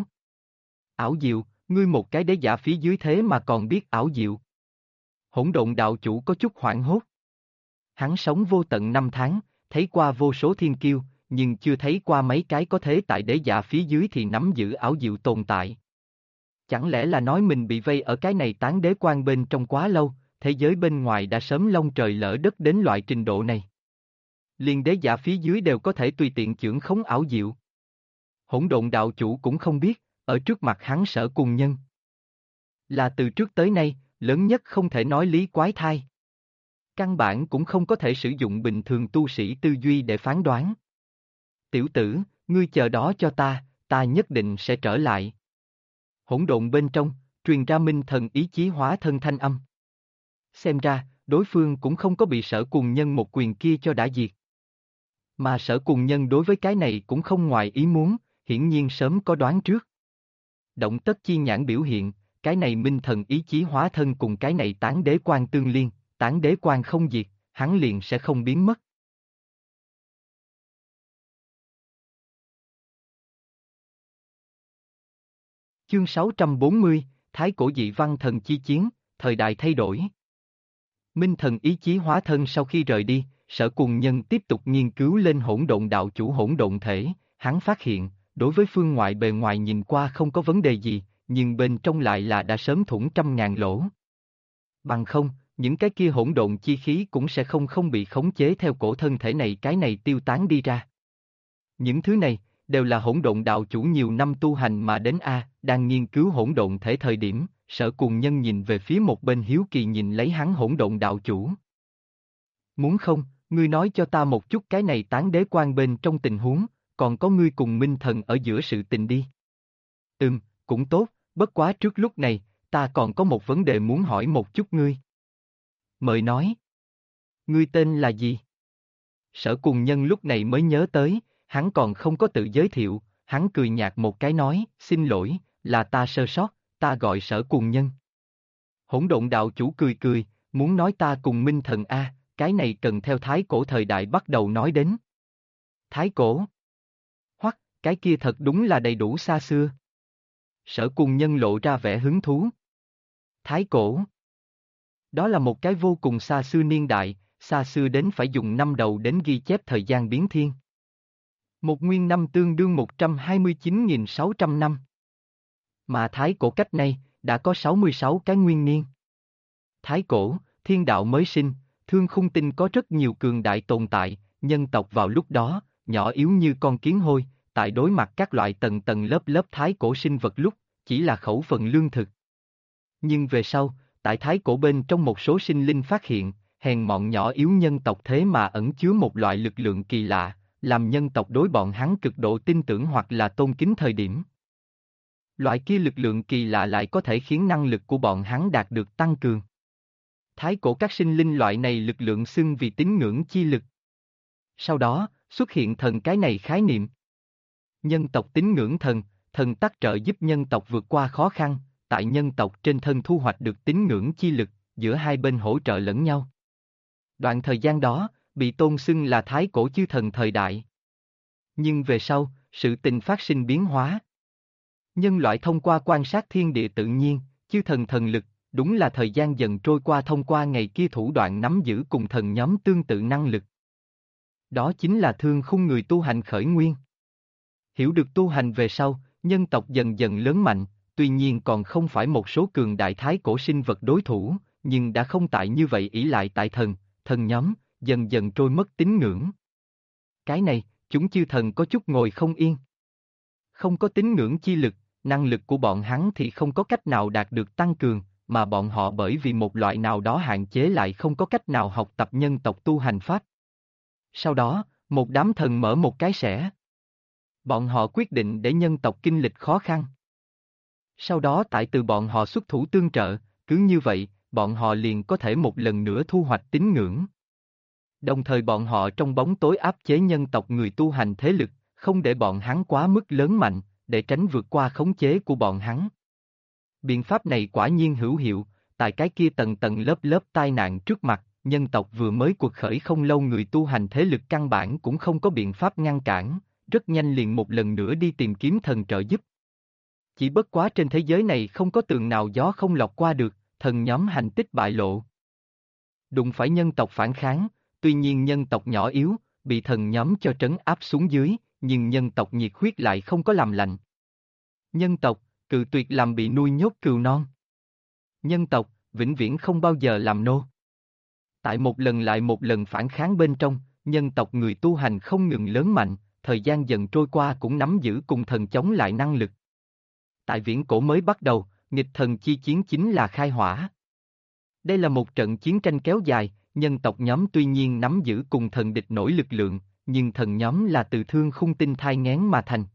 Ảo diệu, ngươi một cái đế giả phía dưới thế mà còn biết ảo diệu. Hỗn độn đạo chủ có chút hoảng hốt. Hắn sống vô tận 5 tháng, thấy qua vô số thiên kiêu, nhưng chưa thấy qua mấy cái có thế tại đế giả phía dưới thì nắm giữ ảo diệu tồn tại. Chẳng lẽ là nói mình bị vây ở cái này tán đế quan bên trong quá lâu, thế giới bên ngoài đã sớm long trời lỡ đất đến loại trình độ này. Liền đế giả phía dưới đều có thể tùy tiện chưởng khống ảo diệu. Hỗn độn đạo chủ cũng không biết, ở trước mặt hắn Sở Cùng Nhân. Là từ trước tới nay, lớn nhất không thể nói lý quái thai. Căn bản cũng không có thể sử dụng bình thường tu sĩ tư duy để phán đoán. Tiểu tử, ngươi chờ đó cho ta nhất định sẽ trở lại. Hỗn độn bên trong, truyền ra minh thần ý chí hóa thân thanh âm. Xem ra, đối phương cũng không có bị Sở Cùng Nhân một quyền kia cho đã diệt. Mà Sở Cùng Nhân đối với cái này cũng không ngoài ý muốn, hiển nhiên sớm có đoán trước. Động tất chi nhãn biểu hiện, cái này minh thần ý chí hóa thân cùng cái này tán đế quan tương liên, tán đế quan không diệt, hắn liền sẽ không biến mất. Chương 640, Thái Cổ Dị Văn Thần Chi Chiến, thời đại thay đổi. Minh thần ý chí hóa thân sau khi rời đi, Sở Cùng Nhân tiếp tục nghiên cứu lên hỗn độn đạo chủ hỗn độn thể, hắn phát hiện, đối với phương ngoại bề ngoài nhìn qua không có vấn đề gì, nhưng bên trong lại là đã sớm thủng trăm ngàn lỗ. Bằng không, những cái kia hỗn độn chi khí cũng sẽ không bị khống chế theo cổ thân thể này cái này tiêu tán đi ra. Những thứ này, đều là hỗn độn đạo chủ nhiều năm tu hành mà đến đang nghiên cứu hỗn độn thể thời điểm, Sở Cùng Nhân nhìn về phía một bên hiếu kỳ nhìn lấy hắn hỗn độn đạo chủ. Muốn không, ngươi nói cho ta một chút cái này tán đế quan bên trong tình huống, còn có ngươi cùng minh thần ở giữa sự tình đi. Cũng tốt, bất quá trước lúc này, ta còn có một vấn đề muốn hỏi một chút ngươi. Mời nói. Ngươi tên là gì? Sở Cùng Nhân lúc này mới nhớ tới, hắn còn không có tự giới thiệu, hắn cười nhạt một cái nói, xin lỗi, là ta sơ sót, ta gọi Sở Cùng Nhân. Hỗn độn đạo chủ cười cười, muốn nói ta cùng minh thần cái này cần theo thái cổ thời đại bắt đầu nói đến. Thái cổ? Hoặc, cái kia thật đúng là đầy đủ xa xưa. Sở Cùng Nhân lộ ra vẻ hứng thú. Thái cổ? Đó là một cái vô cùng xa xưa niên đại, xa xưa đến phải dùng năm đầu đến ghi chép thời gian biến thiên. Một nguyên năm tương đương 129.600 năm. Mà thái cổ cách này, đã có 66 cái nguyên niên. Thái cổ, thiên đạo mới sinh, thương khung tinh có rất nhiều cường đại tồn tại, nhân tộc vào lúc đó, nhỏ yếu như con kiến hôi, tại đối mặt các loại tầng tầng lớp lớp thái cổ sinh vật lúc, chỉ là khẩu phần lương thực. Nhưng về sau, tại thái cổ bên trong một số sinh linh phát hiện, hèn mọn nhỏ yếu nhân tộc thế mà ẩn chứa một loại lực lượng kỳ lạ, làm nhân tộc đối bọn hắn cực độ tin tưởng hoặc là tôn kính thời điểm. Loại kia lực lượng kỳ lạ lại có thể khiến năng lực của bọn hắn đạt được tăng cường. Thái cổ các sinh linh loại này lực lượng xưng vì tín ngưỡng chi lực. Sau đó, xuất hiện thần cái này khái niệm. Nhân tộc tín ngưỡng thần, thần tác trợ giúp nhân tộc vượt qua khó khăn, tại nhân tộc trên thân thu hoạch được tín ngưỡng chi lực, giữa hai bên hỗ trợ lẫn nhau. Đoạn thời gian đó, bị tôn xưng là thái cổ chư thần thời đại. Nhưng về sau, sự tình phát sinh biến hóa. Nhân loại thông qua quan sát thiên địa tự nhiên, chư thần thần lực, đúng là thời gian dần trôi qua thông qua ngày kia thủ đoạn nắm giữ cùng thần nhóm tương tự năng lực. Đó chính là thương khung người tu hành khởi nguyên. Hiểu được tu hành về sau, nhân tộc dần dần lớn mạnh, tuy nhiên còn không phải một số cường đại thái cổ sinh vật đối thủ, nhưng đã không tại như vậy ỷ lại tại thần nhóm, dần dần trôi mất tín ngưỡng. Cái này, chúng chư thần có chút ngồi không yên. Không có tín ngưỡng chi lực, năng lực của bọn hắn thì không có cách nào đạt được tăng cường, mà bọn họ bởi vì một loại nào đó hạn chế lại không có cách nào học tập nhân tộc tu hành pháp. Sau đó, một đám thần mở một cái xẻ. Bọn họ quyết định để nhân tộc kinh lịch khó khăn. Sau đó tại từ bọn họ xuất thủ tương trợ, cứ như vậy, bọn họ liền có thể một lần nữa thu hoạch tín ngưỡng. Đồng thời bọn họ trong bóng tối áp chế nhân tộc người tu hành thế lực, không để bọn hắn quá mức lớn mạnh, để tránh vượt qua khống chế của bọn hắn. Biện pháp này quả nhiên hữu hiệu, tại cái kia tầng tầng lớp lớp tai nạn trước mặt, nhân tộc vừa mới cuộc khởi không lâu người tu hành thế lực căn bản cũng không có biện pháp ngăn cản, rất nhanh liền một lần nữa đi tìm kiếm thần trợ giúp. Chỉ bất quá trên thế giới này không có tường nào gió không lọt qua được, thần nhóm hành tích bại lộ. Đụng phải nhân tộc phản kháng, tuy nhiên nhân tộc nhỏ yếu, bị thần nhóm cho trấn áp xuống dưới, nhưng nhân tộc nhiệt huyết lại không có làm lạnh. Nhân tộc, cự tuyệt làm bị nuôi nhốt cừu non. Nhân tộc, vĩnh viễn không bao giờ làm nô. Tại một lần lại một lần phản kháng bên trong, nhân tộc người tu hành không ngừng lớn mạnh, thời gian dần trôi qua cũng nắm giữ cùng thần chống lại năng lực. Tại viễn cổ mới bắt đầu, nghịch thần chi chiến chính là khai hỏa. Đây là một trận chiến tranh kéo dài, nhân tộc nhóm tuy nhiên nắm giữ cùng thần địch nổi lực lượng, nhưng thần nhóm là từ thương khung tinh thai nghén mà thành.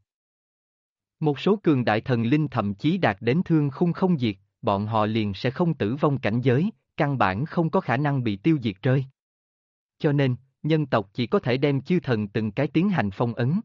Một số cường đại thần linh thậm chí đạt đến thương khung không diệt, bọn họ liền sẽ không tử vong cảnh giới, căn bản không có khả năng bị tiêu diệt rơi. Cho nên, nhân tộc chỉ có thể đem chư thần từng cái tiến hành phong ấn.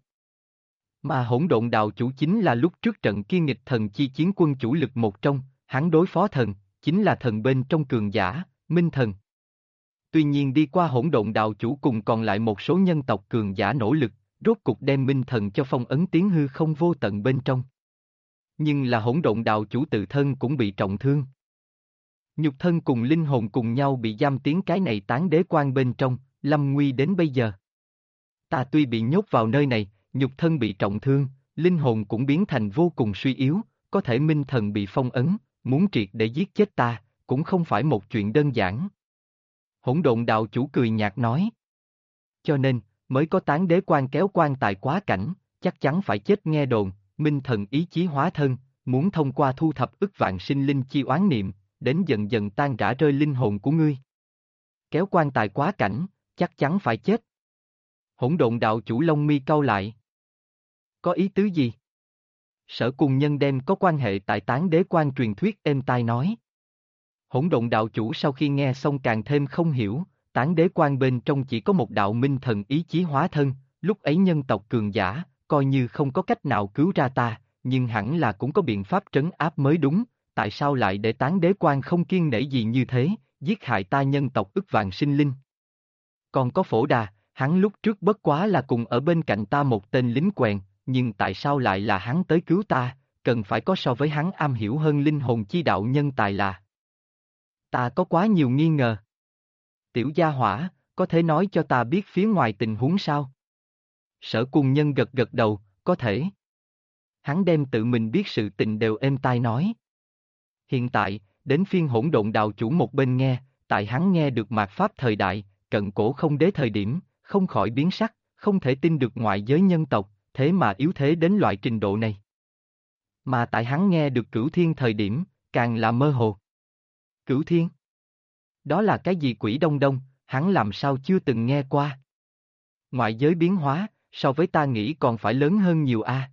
Mà hỗn độn đạo chủ chính là lúc trước trận kia nghịch thần chi chiến quân chủ lực một trong, hắn đối phó thần, chính là thần bên trong cường giả, minh thần. Tuy nhiên đi qua hỗn độn đạo chủ cùng còn lại một số nhân tộc cường giả nỗ lực, rốt cục đem minh thần cho phong ấn tiến hư không vô tận bên trong. Nhưng là hỗn độn đạo chủ tự thân cũng bị trọng thương. Nhục thân cùng linh hồn cùng nhau bị giam tiến cái này tán đế quan bên trong, lâm nguy đến bây giờ. Ta tuy bị nhốt vào nơi này, nhục thân bị trọng thương, linh hồn cũng biến thành vô cùng suy yếu, có thể minh thần bị phong ấn, muốn triệt để giết chết ta, cũng không phải một chuyện đơn giản. Hỗn độn đạo chủ cười nhạt nói. Cho nên, mới có tán đế quan kéo quan tài quá cảnh, chắc chắn phải chết nghe đồn, minh thần ý chí hóa thân, muốn thông qua thu thập ức vạn sinh linh chi oán niệm, đến dần dần tan rã rơi linh hồn của ngươi. Kéo quan tài quá cảnh, chắc chắn phải chết. Hỗn độn đạo chủ lông mi cau lại. Có ý tứ gì? Sở cùng nhân đem có quan hệ tại tán đế quan truyền thuyết êm tai nói. Hỗn độn đạo chủ sau khi nghe xong càng thêm không hiểu, tán đế quan bên trong chỉ có một đạo minh thần ý chí hóa thân, lúc ấy nhân tộc cường giả, coi như không có cách nào cứu ra ta, nhưng hẳn là cũng có biện pháp trấn áp mới đúng, tại sao lại để tán đế quan không kiêng nể gì như thế, giết hại ta nhân tộc ức vạn sinh linh. Còn có Phổ Đà, hắn lúc trước bất quá là cùng ở bên cạnh ta một tên lính quèn, nhưng tại sao lại là hắn tới cứu ta, cần phải có so với hắn am hiểu hơn linh hồn chi đạo nhân tài là. Ta có quá nhiều nghi ngờ. Tiểu gia hỏa, có thể nói cho ta biết phía ngoài tình huống sao? Sở cùng nhân gật gật đầu, có thể. Hắn đem tự mình biết sự tình đều êm tai nói. Hiện tại, đến phiên hỗn độn đạo chủ một bên nghe, tại hắn nghe được mạt pháp thời đại, cận cổ không đế thời điểm, không khỏi biến sắc, không thể tin được ngoại giới nhân tộc, thế mà yếu thế đến loại trình độ này. Mà tại hắn nghe được cửu thiên thời điểm, càng là mơ hồ. Cửu thiên? Đó là cái gì quỷ đông đông, hắn làm sao chưa từng nghe qua. Ngoại giới biến hóa, so với ta nghĩ còn phải lớn hơn nhiều a.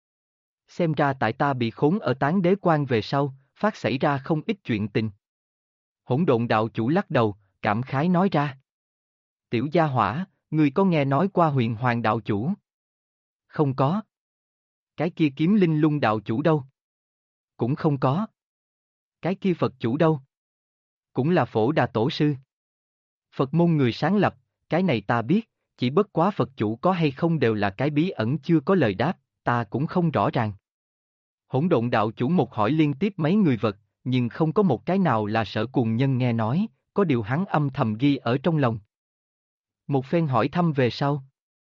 Xem ra tại ta bị khốn ở tán đế quan về sau, phát xảy ra không ít chuyện tình. Hỗn độn đạo chủ lắc đầu, cảm khái nói ra. Tiểu gia hỏa, ngươi có nghe nói qua huyền hoàng đạo chủ? Không có. Cái kia kiếm linh lung đạo chủ đâu? Cũng không có. Cái kia Phật chủ đâu? Cũng là Phổ Đà tổ sư. Phật môn người sáng lập, cái này ta biết, chỉ bất quá Phật chủ có hay không đều là cái bí ẩn chưa có lời đáp, ta cũng không rõ ràng. Hỗn độn đạo chủ một hỏi liên tiếp mấy người vật, nhưng không có một cái nào là Sở cùng nhân nghe nói, có điều hắn âm thầm ghi ở trong lòng. Một phen hỏi thăm về sau.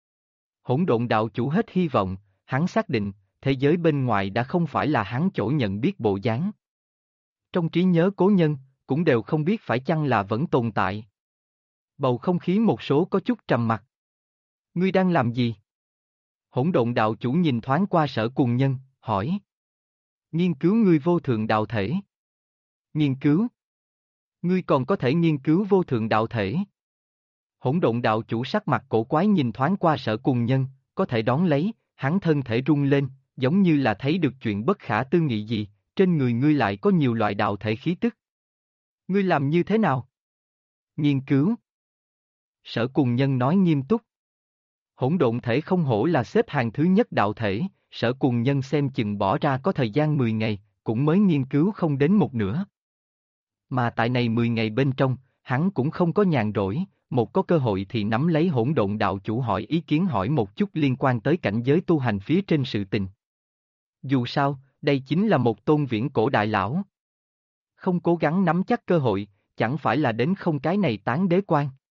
Hỗn độn đạo chủ hết hy vọng, hắn xác định, thế giới bên ngoài đã không phải là hắn chỗ nhận biết bộ dáng. Trong trí nhớ cố nhân, cũng đều không biết phải chăng là vẫn tồn tại. Bầu không khí một số có chút trầm mặc. Ngươi đang làm gì? Hỗn độn đạo chủ nhìn thoáng qua Sở cùng nhân, hỏi. Nghiên cứu ngươi vô thượng đạo thể. Nghiên cứu? Ngươi còn có thể nghiên cứu vô thượng đạo thể? Hỗn độn đạo chủ sắc mặt cổ quái nhìn thoáng qua Sở cùng nhân, có thể đón lấy, hắn thân thể rung lên, giống như là thấy được chuyện bất khả tư nghị gì, trên người ngươi lại có nhiều loại đạo thể khí tức. Ngươi làm như thế nào? Nghiên cứu. Sở cùng nhân nói nghiêm túc. Hỗn độn thể không hổ là xếp hàng thứ nhất đạo thể, Sở cùng nhân xem chừng bỏ ra có thời gian 10 ngày, cũng mới nghiên cứu không đến một nửa. Mà tại này 10 ngày bên trong, hắn cũng không có nhàn rỗi, một có cơ hội thì nắm lấy hỗn độn đạo chủ hỏi ý kiến hỏi một chút liên quan tới cảnh giới tu hành phía trên sự tình. Dù sao, đây chính là một tôn viễn cổ đại lão. Không cố gắng nắm chắc cơ hội, chẳng phải là đến không cái này tán đế quan.